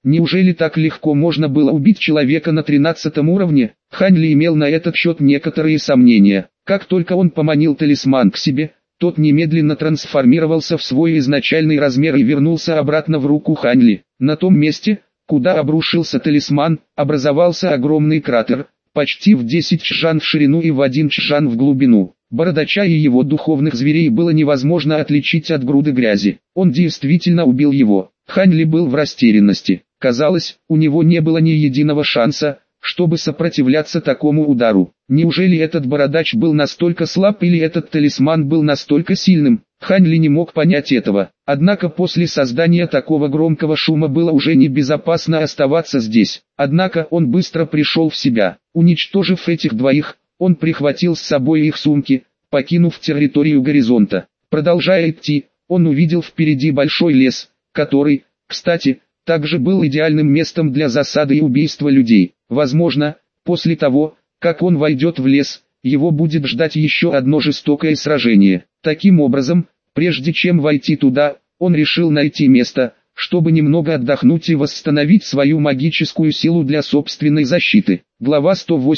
Неужели так легко можно было убить человека на 13 уровне? Хань Ли имел на этот счет некоторые сомнения. Как только он поманил талисман к себе, тот немедленно трансформировался в свой изначальный размер и вернулся обратно в руку Хань Ли. На том месте, куда обрушился талисман, образовался огромный кратер, почти в 10 чжан в ширину и в 1 чжан в глубину. Бородача и его духовных зверей было невозможно отличить от груды грязи. Он действительно убил его. Хань Ли был в растерянности. Казалось, у него не было ни единого шанса, чтобы сопротивляться такому удару. Неужели этот бородач был настолько слаб или этот талисман был настолько сильным? Хань Ли не мог понять этого. Однако после создания такого громкого шума было уже небезопасно оставаться здесь. Однако он быстро пришел в себя. Уничтожив этих двоих, он прихватил с собой их сумки, покинув территорию горизонта. Продолжая идти, он увидел впереди большой лес, который, кстати, также был идеальным местом для засады и убийства людей. Возможно, после того, как он войдет в лес, его будет ждать еще одно жестокое сражение. Таким образом, прежде чем войти туда, он решил найти место, чтобы немного отдохнуть и восстановить свою магическую силу для собственной защиты. Глава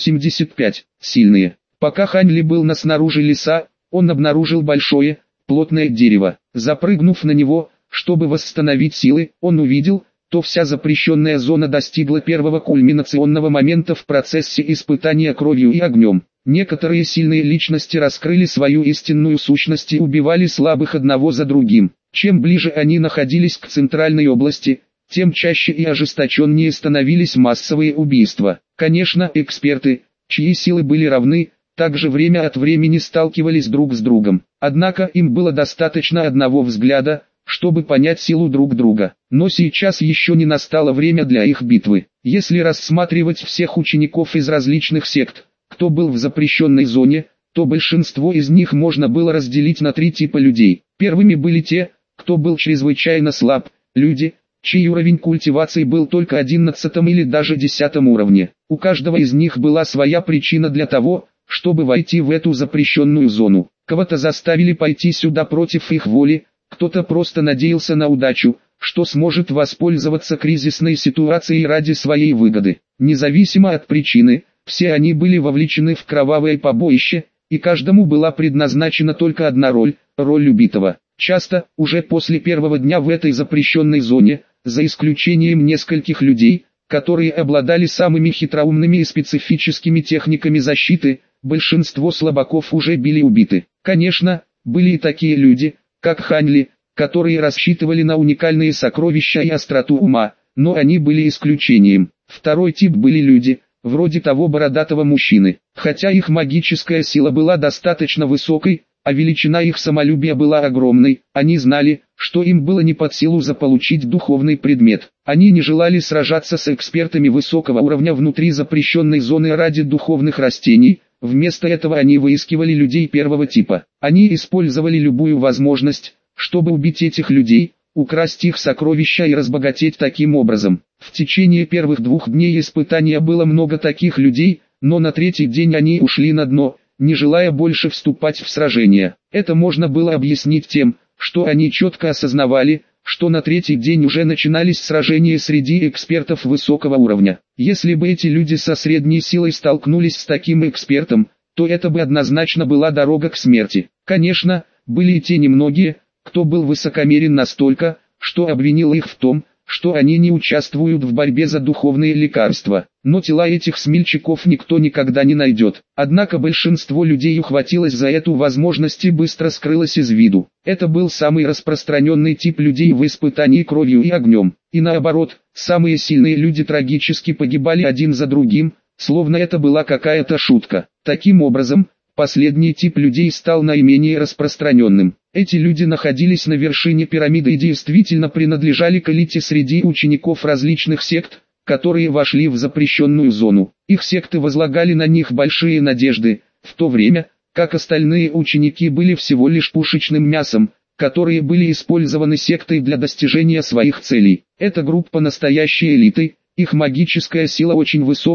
185. Сильные. Пока Хань Ли был снаружи леса, он обнаружил большое, плотное дерево. Запрыгнув на него, чтобы восстановить силы, он увидел, что вся запрещенная зона достигла первого кульминационного момента в процессе испытания кровью и огнем. Некоторые сильные личности раскрыли свою истинную сущность и убивали слабых одного за другим. Чем ближе они находились к центральной области, тем чаще и ожесточеннее становились массовые убийства. Конечно, эксперты, чьи силы были равны, также время от времени сталкивались друг с другом. Однако им было достаточно одного взгляда, чтобы понять силу друг друга. Но сейчас еще не настало время для их битвы. Если рассматривать всех учеников из различных сект, кто был в запрещенной зоне, то большинство из них можно было разделить на три типа людей. Первыми были те, кто был чрезвычайно слаб, люди, чей уровень культивации был только 11 или даже 10 уровне. У каждого из них была своя причина для того, чтобы войти в эту запрещенную зону. Кого-то заставили пойти сюда против их воли, кто-то просто надеялся на удачу, что сможет воспользоваться кризисной ситуацией ради своей выгоды. Независимо от причины, все они были вовлечены в кровавое побоище, и каждому была предназначена только одна роль – роль убитого. Часто, уже после первого дня в этой запрещенной зоне, за исключением нескольких людей, которые обладали самыми хитроумными и специфическими техниками защиты, большинство слабаков уже были убиты. Конечно, были и такие люди, как Хань Ли, которые рассчитывали на уникальные сокровища и остроту ума, но они были исключением. Второй тип были люди, вроде того бородатого мужчины. Хотя их магическая сила была достаточно высокой, а величина их самолюбия была огромной, они знали, что им было не под силу заполучить духовный предмет. Они не желали сражаться с экспертами высокого уровня внутри запрещенной зоны ради духовных растений. Вместо этого они выискивали людей первого типа. Они использовали любую возможность, чтобы убить этих людей, украсть их сокровища и разбогатеть таким образом. В течение первых 2 дней испытания было много таких людей, но на 3-й день они ушли на дно, не желая больше вступать в сражения. Это можно было объяснить тем, что они четко осознавали, что на 3-й день уже начинались сражения среди экспертов высокого уровня. Если бы эти люди со средней силой столкнулись с таким экспертом, то это бы однозначно была дорога к смерти. Конечно, были и те немногие, кто был высокомерен настолько, что обвинил их в том, что они не участвуют в борьбе за духовные лекарства. Но тела этих смельчаков никто никогда не найдет. Однако большинство людей ухватилось за эту возможность и быстро скрылось из виду. Это был самый распространенный тип людей в испытании кровью и огнем. И наоборот, самые сильные люди трагически погибали один за другим, словно это была какая-то шутка. Таким образом, последний тип людей стал наименее распространенным. Эти люди находились на вершине пирамиды и действительно принадлежали к элите среди учеников различных сект, которые вошли в запрещенную зону. Их секты возлагали на них большие надежды, в то время, как остальные ученики были всего лишь пушечным мясом, которые были использованы сектой для достижения своих целей. Эта группа настоящей элиты, их магическая сила очень высокой,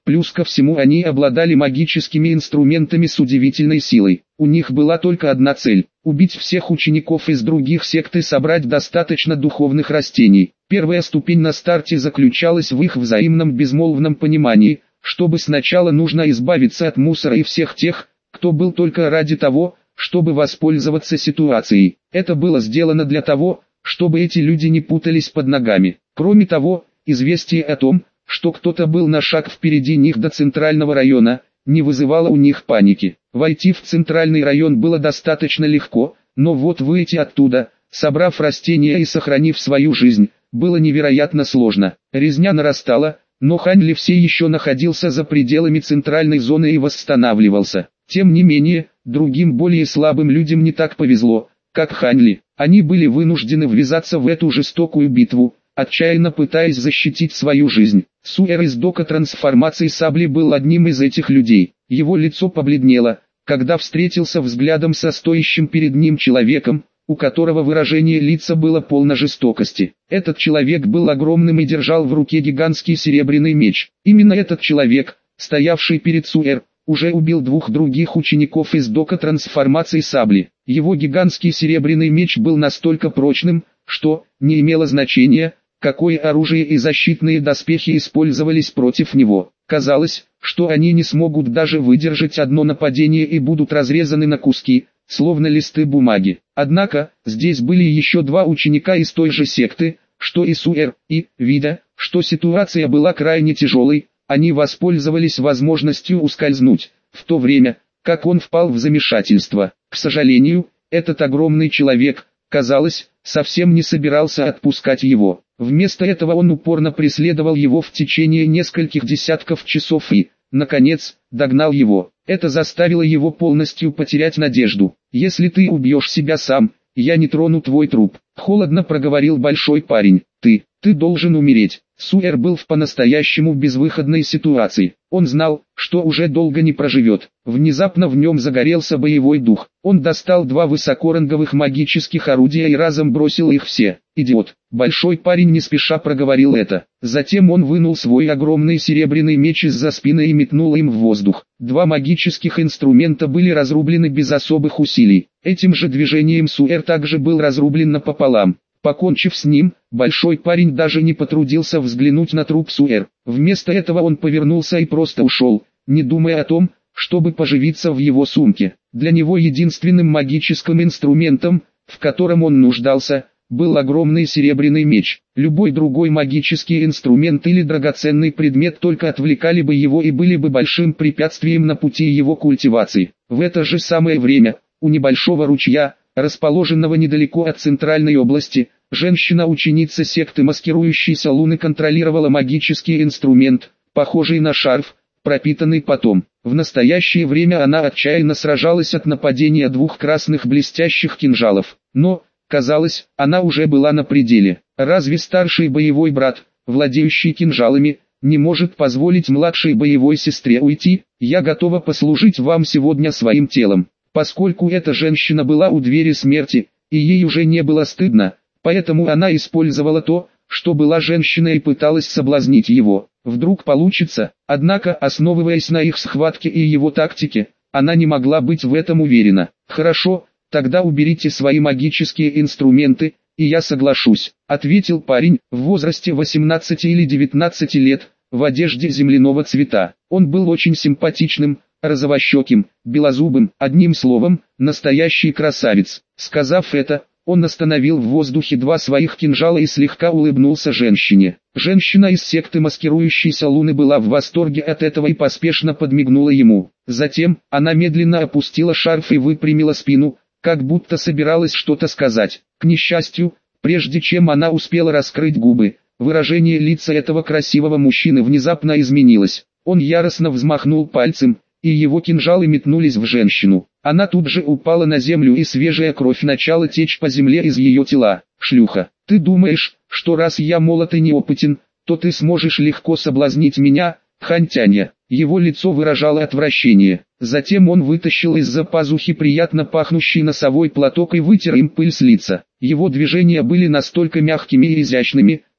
Плюс ко всему они обладали магическими инструментами с удивительной силой. У них была только одна цель – убить всех учеников из других сект и собрать достаточно духовных растений. Первая ступень на старте заключалась в их взаимном безмолвном понимании, чтобы сначала нужно избавиться от мусора и всех тех, кто был только ради того, чтобы воспользоваться ситуацией. Это было сделано для того, чтобы эти люди не путались под ногами. Кроме того, известие о том, что кто-то был на шаг впереди них до центрального района, не вызывало у них паники. Войти в центральный район было достаточно легко, но вот выйти оттуда, собрав растения и сохранив свою жизнь, было невероятно сложно. Резня нарастала, но Хань Ли все еще находился за пределами центральной зоны и восстанавливался. Тем не менее, другим более слабым людям не так повезло, как Хань Ли. Они были вынуждены ввязаться в эту жестокую битву, отчаянно пытаясь защитить свою жизнь. Суэр из дока трансформации сабли был одним из этих людей. Его лицо побледнело, когда встретился взглядом со стоящим перед ним человеком, у которого выражение лица было полно жестокости. Этот человек был огромным и держал в руке гигантский серебряный меч. Именно этот человек, стоявший перед Суэр, уже убил двух других учеников из дока трансформации сабли. Его гигантский серебряный меч был настолько прочным, что не имело значения, какое оружие и защитные доспехи использовались против него. Казалось, что они не смогут даже выдержать одно нападение и будут разрезаны на куски, словно листы бумаги. Однако, здесь были еще два ученика из той же секты, что и Суэр, и, видя, что ситуация была крайне тяжелой, они воспользовались возможностью ускользнуть, в то время, как он впал в замешательство. К сожалению, этот огромный человек, казалось, совсем не собирался отпускать его. Вместо этого он упорно преследовал его в течение нескольких десятков часов и, наконец, догнал его. Это заставило его полностью потерять надежду. «Если ты убьешь себя сам, я не трону твой труп», — холодно проговорил большой парень. Ты должен умереть». Суэр был в по-настоящему безвыходной ситуации. Он знал, что уже долго не проживет. Внезапно в нем загорелся боевой дух. Он достал два высокоранговых магических орудия и разом бросил их все. «Идиот!» Большой парень не спеша проговорил это. Затем он вынул свой огромный серебряный меч из-за спины и метнул им в воздух. Два магических инструмента были разрублены без особых усилий. Этим же движением Суэр также был разрублен напополам. Покончив с ним, большой парень даже не потрудился взглянуть на труп Суэр. Вместо этого он повернулся и просто ушел, не думая о том, чтобы поживиться в его сумке. Для него единственным магическим инструментом, в котором он нуждался, был огромный серебряный меч. Любой другой магический инструмент или драгоценный предмет только отвлекали бы его и были бы большим препятствием на пути его культивации. В это же самое время, у небольшого ручья, расположенного недалеко от центральной области, женщина-ученица секты маскирующейся Луны контролировала магический инструмент, похожий на шарф, пропитанный потом. В настоящее время она отчаянно сражалась от нападения двух красных блестящих кинжалов. Но, казалось, она уже была на пределе. Разве старший боевой брат, владеющий кинжалами, не может позволить младшей боевой сестре уйти? «Я готова послужить вам сегодня своим телом». Поскольку эта женщина была у двери смерти, и ей уже не было стыдно, поэтому она использовала то, что была женщиной и пыталась соблазнить его. Вдруг получится, однако, основываясь на их схватке и его тактике, она не могла быть в этом уверена. «Хорошо, тогда уберите свои магические инструменты, и я соглашусь», — ответил парень, в возрасте 18 или 19 лет, в одежде земляного цвета. Он был очень симпатичным, розовощеким, белозубым, одним словом, настоящий красавец. Сказав это, он остановил в воздухе два своих кинжала и слегка улыбнулся женщине. Женщина из секты маскирующейся Луны была в восторге от этого и поспешно подмигнула ему. Затем, она медленно опустила шарф и выпрямила спину, как будто собиралась что-то сказать. К несчастью, прежде чем она успела раскрыть губы, выражение лица этого красивого мужчины внезапно изменилось. Он яростно взмахнул пальцем, и его кинжалы метнулись в женщину. Она тут же упала на землю, и свежая кровь начала течь по земле из ее тела. «Шлюха, ты думаешь, что раз я молод и неопытен, то ты сможешь легко соблазнить меня, Хантяня?» Его лицо выражало отвращение. Затем он вытащил из-за пазухи приятно пахнущий носовой платок и вытер им пыль с лица. Его движения были настолько мягкими и изящными,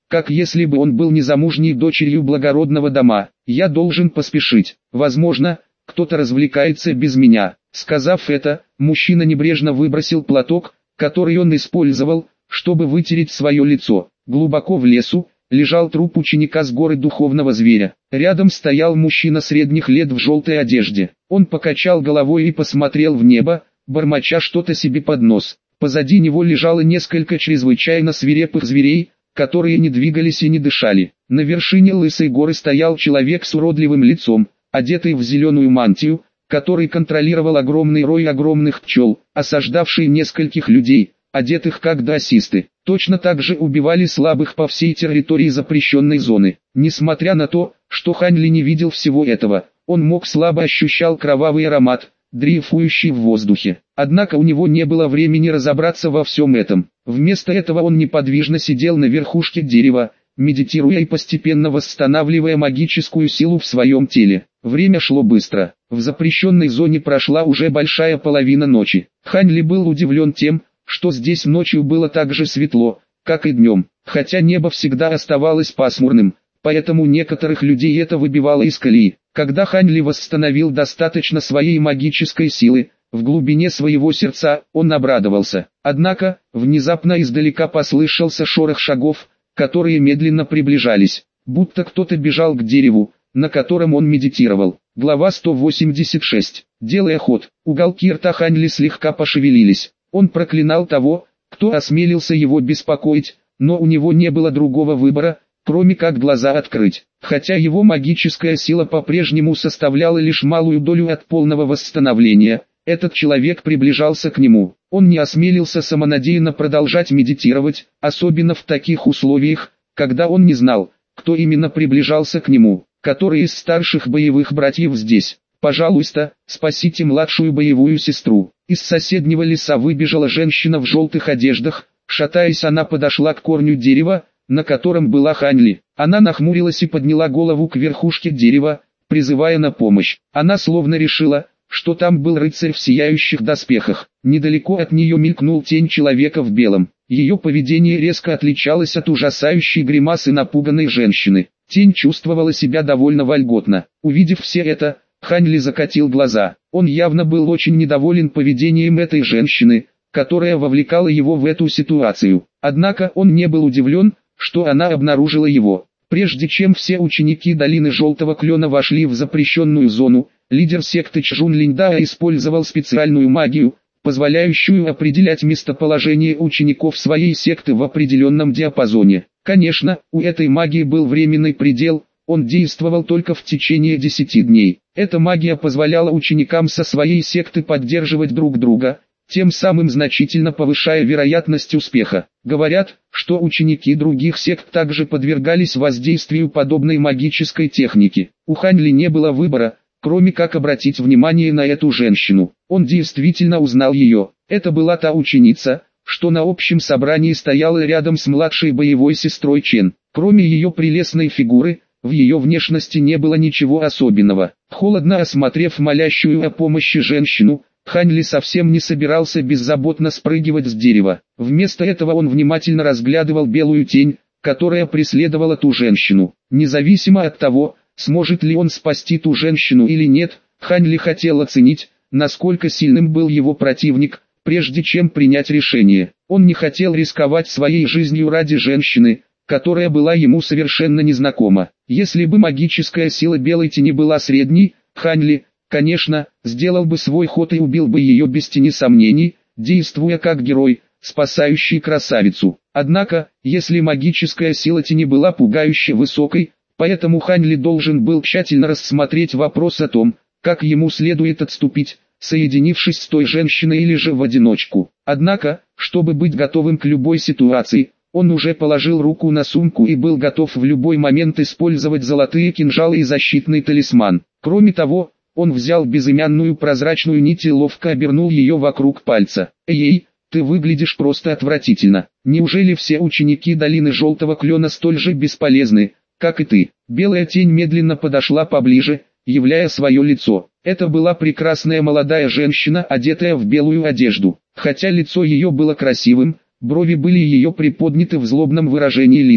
как если бы он был незамужней дочерью благородного дома. Я должен поспешить. Возможно, кто-то развлекается без меня. Сказав это, мужчина небрежно выбросил платок, который он использовал, чтобы вытереть свое лицо. Глубоко в лесу лежал труп ученика с горы духовного зверя. Рядом стоял мужчина средних лет в желтой одежде. Он покачал головой и посмотрел в небо, бормоча что-то себе под нос. Позади него лежало несколько чрезвычайно свирепых зверей, которые не двигались и не дышали. На вершине лысой горы стоял человек с уродливым лицом, одетый в зеленую мантию, который контролировал огромный рой огромных пчел, осаждавший нескольких людей, одетых как даосисты. Точно так же убивали слабых по всей территории запрещенной зоны. Несмотря на то, что Хань Ли не видел всего этого, он слабо ощущал кровавый аромат, дрейфующий в воздухе. Однако у него не было времени разобраться во всем этом. Вместо этого он неподвижно сидел на верхушке дерева, медитируя и постепенно восстанавливая магическую силу в своем теле. Время шло быстро. В запрещенной зоне прошла уже большая половина ночи. Хань Ли был удивлен тем, что здесь ночью было так же светло, как и днем, хотя небо всегда оставалось пасмурным, поэтому некоторых людей это выбивало из колеи. Когда Хань Ли восстановил достаточно своей магической силы, в глубине своего сердца он обрадовался. Однако, внезапно издалека послышался шорох шагов, которые медленно приближались, будто кто-то бежал к дереву, на котором он медитировал. Глава 186. Делая ход, уголки рта Хань Ли слегка пошевелились. Он проклинал того, кто осмелился его беспокоить, но у него не было другого выбора, кроме как глаза открыть. Хотя его магическая сила по-прежнему составляла лишь малую долю от полного восстановления, этот человек приближался к нему. Он не осмелился самонадеянно продолжать медитировать, особенно в таких условиях, когда он не знал, кто именно приближался к нему. Который из старших боевых братьев здесь? Пожалуйста, спасите младшую боевую сестру. Из соседнего леса выбежала женщина в желтых одеждах. Шатаясь, она подошла к корню дерева, на котором была Хань Ли. Она нахмурилась и подняла голову к верхушке дерева, призывая на помощь. Она словно решила, что там был рыцарь в сияющих доспехах. Недалеко от нее мелькнул тень человека в белом. Ее поведение резко отличалось от ужасающей гримасы напуганной женщины. Тень чувствовала себя довольно вольготно. Увидев все это, Хань Ли закатил глаза. Он явно был очень недоволен поведением этой женщины, которая вовлекала его в эту ситуацию. Однако он не был удивлен, что она обнаружила его. Прежде чем все ученики долины Желтого Клена вошли в запрещенную зону, лидер секты Чжун Линьда использовал специальную магию, позволяющую определять местоположение учеников своей секты в определенном диапазоне. Конечно, у этой магии был временный предел, он действовал только в течение 10 дней. Эта магия позволяла ученикам со своей секты поддерживать друг друга, тем самым значительно повышая вероятность успеха. Говорят, что ученики других сект также подвергались воздействию подобной магической техники. У Хань Ли не было выбора, кроме как обратить внимание на эту женщину. Он действительно узнал ее. Это была та ученица, что на общем собрании стояла рядом с младшей боевой сестрой Чен. Кроме ее прелестной фигуры, в ее внешности не было ничего особенного. Холодно осмотрев молящую о помощи женщину, Хань Ли совсем не собирался беззаботно спрыгивать с дерева. Вместо этого он внимательно разглядывал белую тень, которая преследовала ту женщину. Независимо от того, сможет ли он спасти ту женщину или нет, Хань Ли хотел оценить, насколько сильным был его противник, прежде чем принять решение. Он не хотел рисковать своей жизнью ради женщины, которая была ему совершенно незнакома. Если бы магическая сила белой тени была средней, Хань Ли, конечно, сделал бы свой ход и убил бы ее без тени сомнений, действуя как герой, спасающий красавицу. Однако, если магическая сила тени была пугающе высокой, поэтому Хань Ли должен был тщательно рассмотреть вопрос о том, как ему следует отступить, соединившись с той женщиной или же в одиночку. Однако, чтобы быть готовым к любой ситуации, он уже положил руку на сумку и был готов в любой момент использовать золотые кинжалы и защитный талисман. Кроме того, он взял безымянную прозрачную нить и ловко обернул ее вокруг пальца. «Эй, ты выглядишь просто отвратительно. Неужели все ученики долины Желтого Клена столь же бесполезны, как и ты?» Белая тень медленно подошла поближе, являя свое лицо. Это была прекрасная молодая женщина, одетая в белую одежду. Хотя лицо ее было красивым, брови были ее приподняты в злобном выражении лица.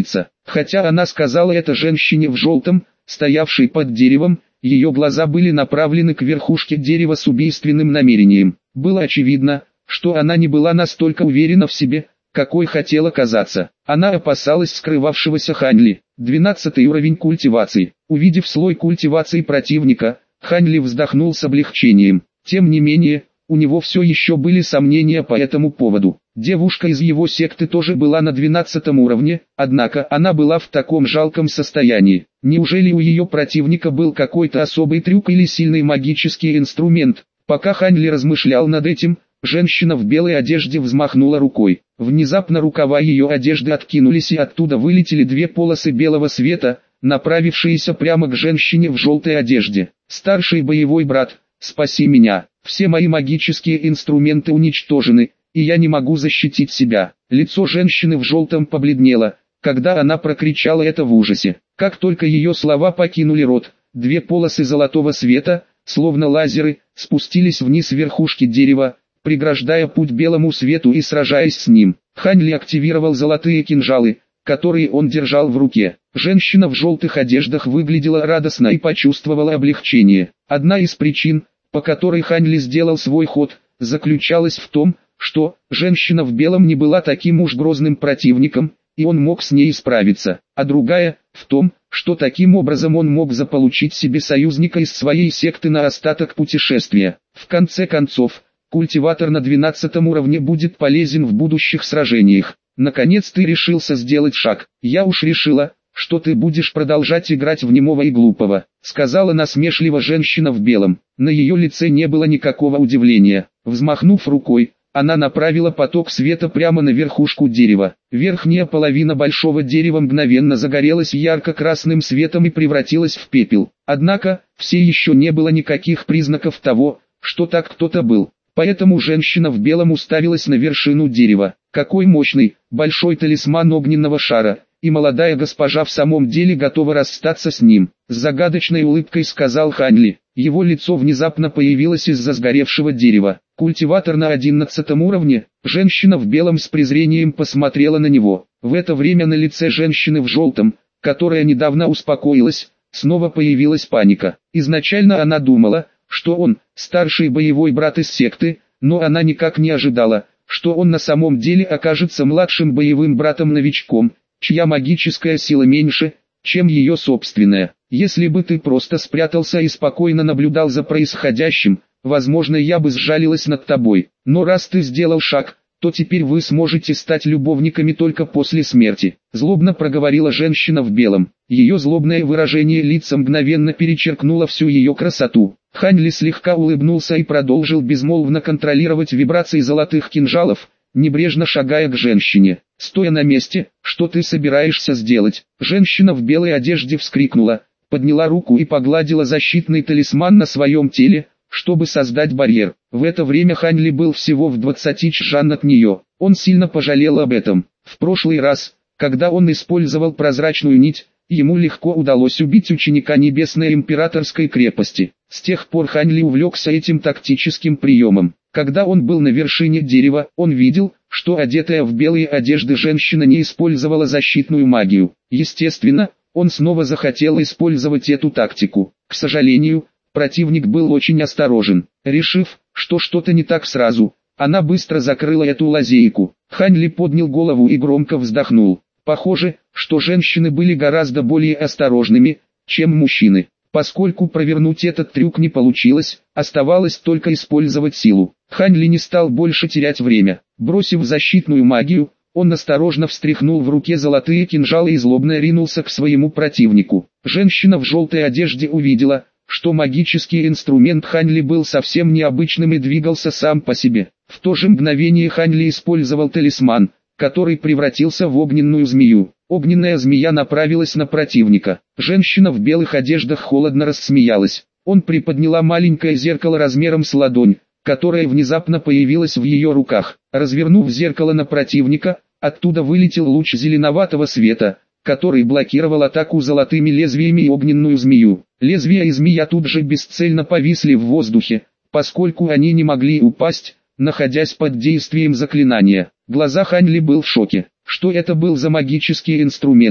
Хотя она сказала это женщине в желтом, стоявшей под деревом, ее глаза были направлены к верхушке дерева с убийственным намерением. Было очевидно, что она не была настолько уверена в себе, какой хотела казаться. Она опасалась скрывавшегося Ханли. 12 уровень культивации. Увидев слой культивации противника, Ханли вздохнул с облегчением. Тем не менее, у него все еще были сомнения по этому поводу. Девушка из его секты тоже была на 12 уровне, однако она была в таком жалком состоянии. Неужели у ее противника был какой-то особый трюк или сильный магический инструмент? Пока Ханли размышлял над этим, женщина в белой одежде взмахнула рукой. Внезапно рукава ее одежды откинулись и оттуда вылетели две полосы белого света, направившиеся прямо к женщине в желтой одежде. «Старший боевой брат, спаси меня, все мои магические инструменты уничтожены, и я не могу защитить себя». Лицо женщины в желтом побледнело, когда она прокричала это в ужасе. Как только ее слова покинули рот, две полосы золотого света, словно лазеры, спустились вниз с верхушки дерева, преграждая путь белому свету и сражаясь с ним. Ханли активировал золотые кинжалы, которые он держал в руке. Женщина в желтых одеждах выглядела радостно и почувствовала облегчение. Одна из причин, по которой Ханли сделал свой ход, заключалась в том, что женщина в белом не была таким уж грозным противником, и он мог с ней справиться. А другая, в том, что таким образом он мог заполучить себе союзника из своей секты на остаток путешествия. В конце концов, культиватор на 12 уровне будет полезен в будущих сражениях. Наконец ты решился сделать шаг. Я уж решила, что ты будешь продолжать играть в немого и глупого, сказала насмешливо женщина в белом. На ее лице не было никакого удивления. Взмахнув рукой, она направила поток света прямо на верхушку дерева. Верхняя половина большого дерева мгновенно загорелась ярко-красным светом и превратилась в пепел. Однако, все еще не было никаких признаков того, что так кто-то был. Поэтому женщина в белом уставилась на вершину дерева. Какой мощный, большой талисман огненного шара, и молодая госпожа в самом деле готова расстаться с ним. С загадочной улыбкой сказал Ханли. Его лицо внезапно появилось из-за сгоревшего дерева. Культиватор на 11 уровне, женщина в белом с презрением посмотрела на него. В это время на лице женщины в желтом, которая недавно успокоилась, снова появилась паника. Изначально она думала, что он старший боевой брат из секты, но она никак не ожидала, что он на самом деле окажется младшим боевым братом-новичком, чья магическая сила меньше, чем ее собственная. Если бы ты просто спрятался и спокойно наблюдал за происходящим, возможно, я бы сжалилась над тобой. Но раз ты сделал шаг, то теперь вы сможете стать любовниками только после смерти. Злобно проговорила женщина в белом. Ее злобное выражение лица мгновенно перечеркнуло всю ее красоту. Ханли слегка улыбнулся и продолжил безмолвно контролировать вибрации золотых кинжалов, небрежно шагая к женщине. Стоя на месте, что ты собираешься сделать? Женщина в белой одежде вскрикнула, подняла руку и погладила защитный талисман на своем теле, чтобы создать барьер. В это время Ханли был всего в 20 джан от нее. Он сильно пожалел об этом. В прошлый раз, когда он использовал прозрачную нить, ему легко удалось убить ученика Небесной Императорской крепости. С тех пор Ханли увлекся этим тактическим приемом. Когда он был на вершине дерева, он видел, что одетая в белые одежды женщина не использовала защитную магию. Естественно, он снова захотел использовать эту тактику. К сожалению, противник был очень осторожен. Решив, что что-то не так сразу, она быстро закрыла эту лазейку. Ханли поднял голову и громко вздохнул. Похоже, что женщины были гораздо более осторожными, чем мужчины. Поскольку провернуть этот трюк не получилось, оставалось только использовать силу. Ханли не стал больше терять время. Бросив защитную магию, он осторожно встряхнул в руке золотые кинжалы и злобно ринулся к своему противнику. Женщина в желтой одежде увидела, что магический инструмент Ханли был совсем необычным и двигался сам по себе. В то же мгновение Ханли использовал талисман, который превратился в огненную змею. Огненная змея направилась на противника. Женщина в белых одеждах холодно рассмеялась. Он приподняла маленькое зеркало размером с ладонь, которое внезапно появилось в ее руках. Развернув зеркало на противника, оттуда вылетел луч зеленоватого света, который блокировал атаку золотыми лезвиями и огненную змею. Лезвия и змея тут же бесцельно повисли в воздухе, поскольку они не могли упасть, находясь под действием заклинания. Глаза Ханли был в шоке. Что это был за магический инструмент?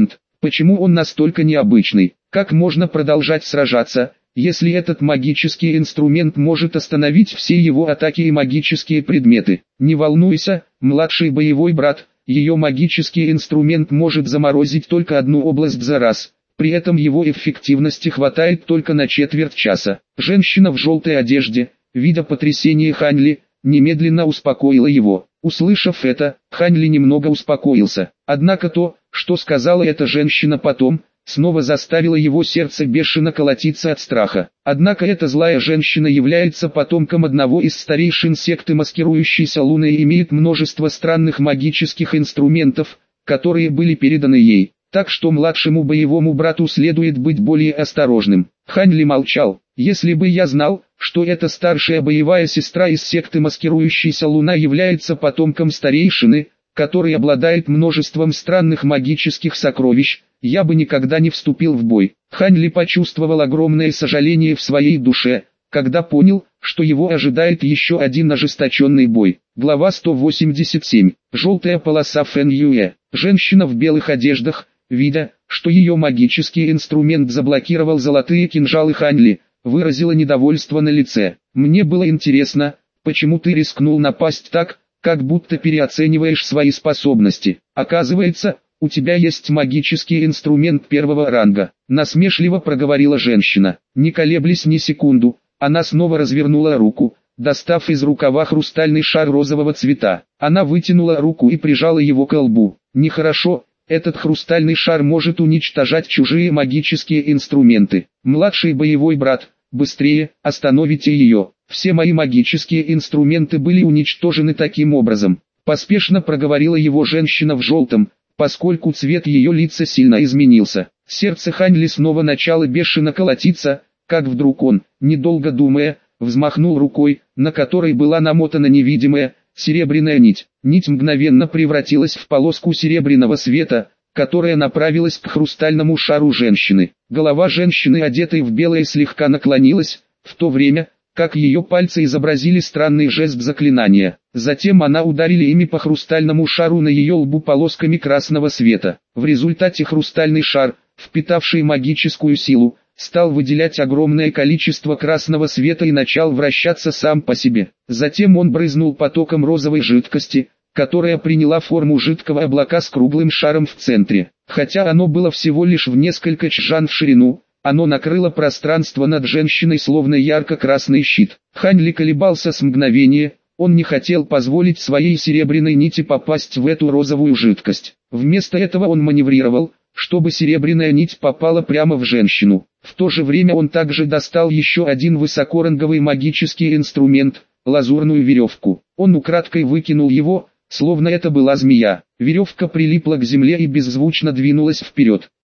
Почему он настолько необычный? Как можно продолжать сражаться, если этот магический инструмент может остановить все его атаки и магические предметы? Не волнуйся, младший боевой брат, ее магический инструмент может заморозить только одну область за раз. При этом его эффективности хватает только на четверть часа. Женщина в желтой одежде, видя потрясение Хань Ли, немедленно успокоила его. Услышав это, Хань Ли немного успокоился. Однако то, что сказала эта женщина потом, снова заставило его сердце бешено колотиться от страха. Однако эта злая женщина является потомком одного из старейшин секты маскирующейся Луны и имеет множество странных магических инструментов, которые были переданы ей. Так что младшему боевому брату следует быть более осторожным. Хань Ли молчал. Если бы я знал, что эта старшая боевая сестра из секты маскирующейся Луна является потомком старейшины, который обладает множеством странных магических сокровищ, я бы никогда не вступил в бой. Хань Ли почувствовал огромное сожаление в своей душе, когда понял, что его ожидает еще один ожесточенный бой. Глава 187. Желтая полоса Фэн Юэ. Женщина в белых одеждах, видя, что ее магический инструмент заблокировал золотые кинжалы Хань Ли, выразила недовольство на лице. «Мне было интересно, почему ты рискнул напасть так, как будто переоцениваешь свои способности. Оказывается, у тебя есть магический инструмент первого ранга», — насмешливо проговорила женщина. Не колеблясь ни секунду, она снова развернула руку, достав из рукава хрустальный шар розового цвета. Она вытянула руку и прижала его к лбу. «Нехорошо, этот хрустальный шар может уничтожать чужие магические инструменты. Младший боевой брат, быстрее, остановите ее. Все мои магические инструменты были уничтожены таким образом», — поспешно проговорила его женщина в желтом, поскольку цвет ее лица сильно изменился. Сердце Хань Ли снова начало бешено колотиться, как вдруг он, недолго думая, взмахнул рукой, на которой была намотана невидимая, серебряная нить. Нить мгновенно превратилась в полоску серебряного света, которая направилась к хрустальному шару женщины. Голова женщины, одетой в белое, слегка наклонилась, в то время, как ее пальцы изобразили странный жест заклинания. Затем она ударила ими по хрустальному шару на ее лбу полосками красного света. В результате хрустальный шар, впитавший магическую силу, стал выделять огромное количество красного света и начал вращаться сам по себе. Затем он брызнул потоком розовой жидкости, которая приняла форму жидкого облака с круглым шаром в центре. Хотя оно было всего лишь в несколько чжан в ширину, оно накрыло пространство над женщиной словно ярко-красный щит. Хань Ли колебался с мгновения, он не хотел позволить своей серебряной нити попасть в эту розовую жидкость. Вместо этого он маневрировал, чтобы серебряная нить попала прямо в женщину. В то же время он также достал еще один высокоранговый магический инструмент, лазурную веревку. Он украдкой выкинул его, словно это была змея. Веревка прилипла к земле и беззвучно двинулась вперед.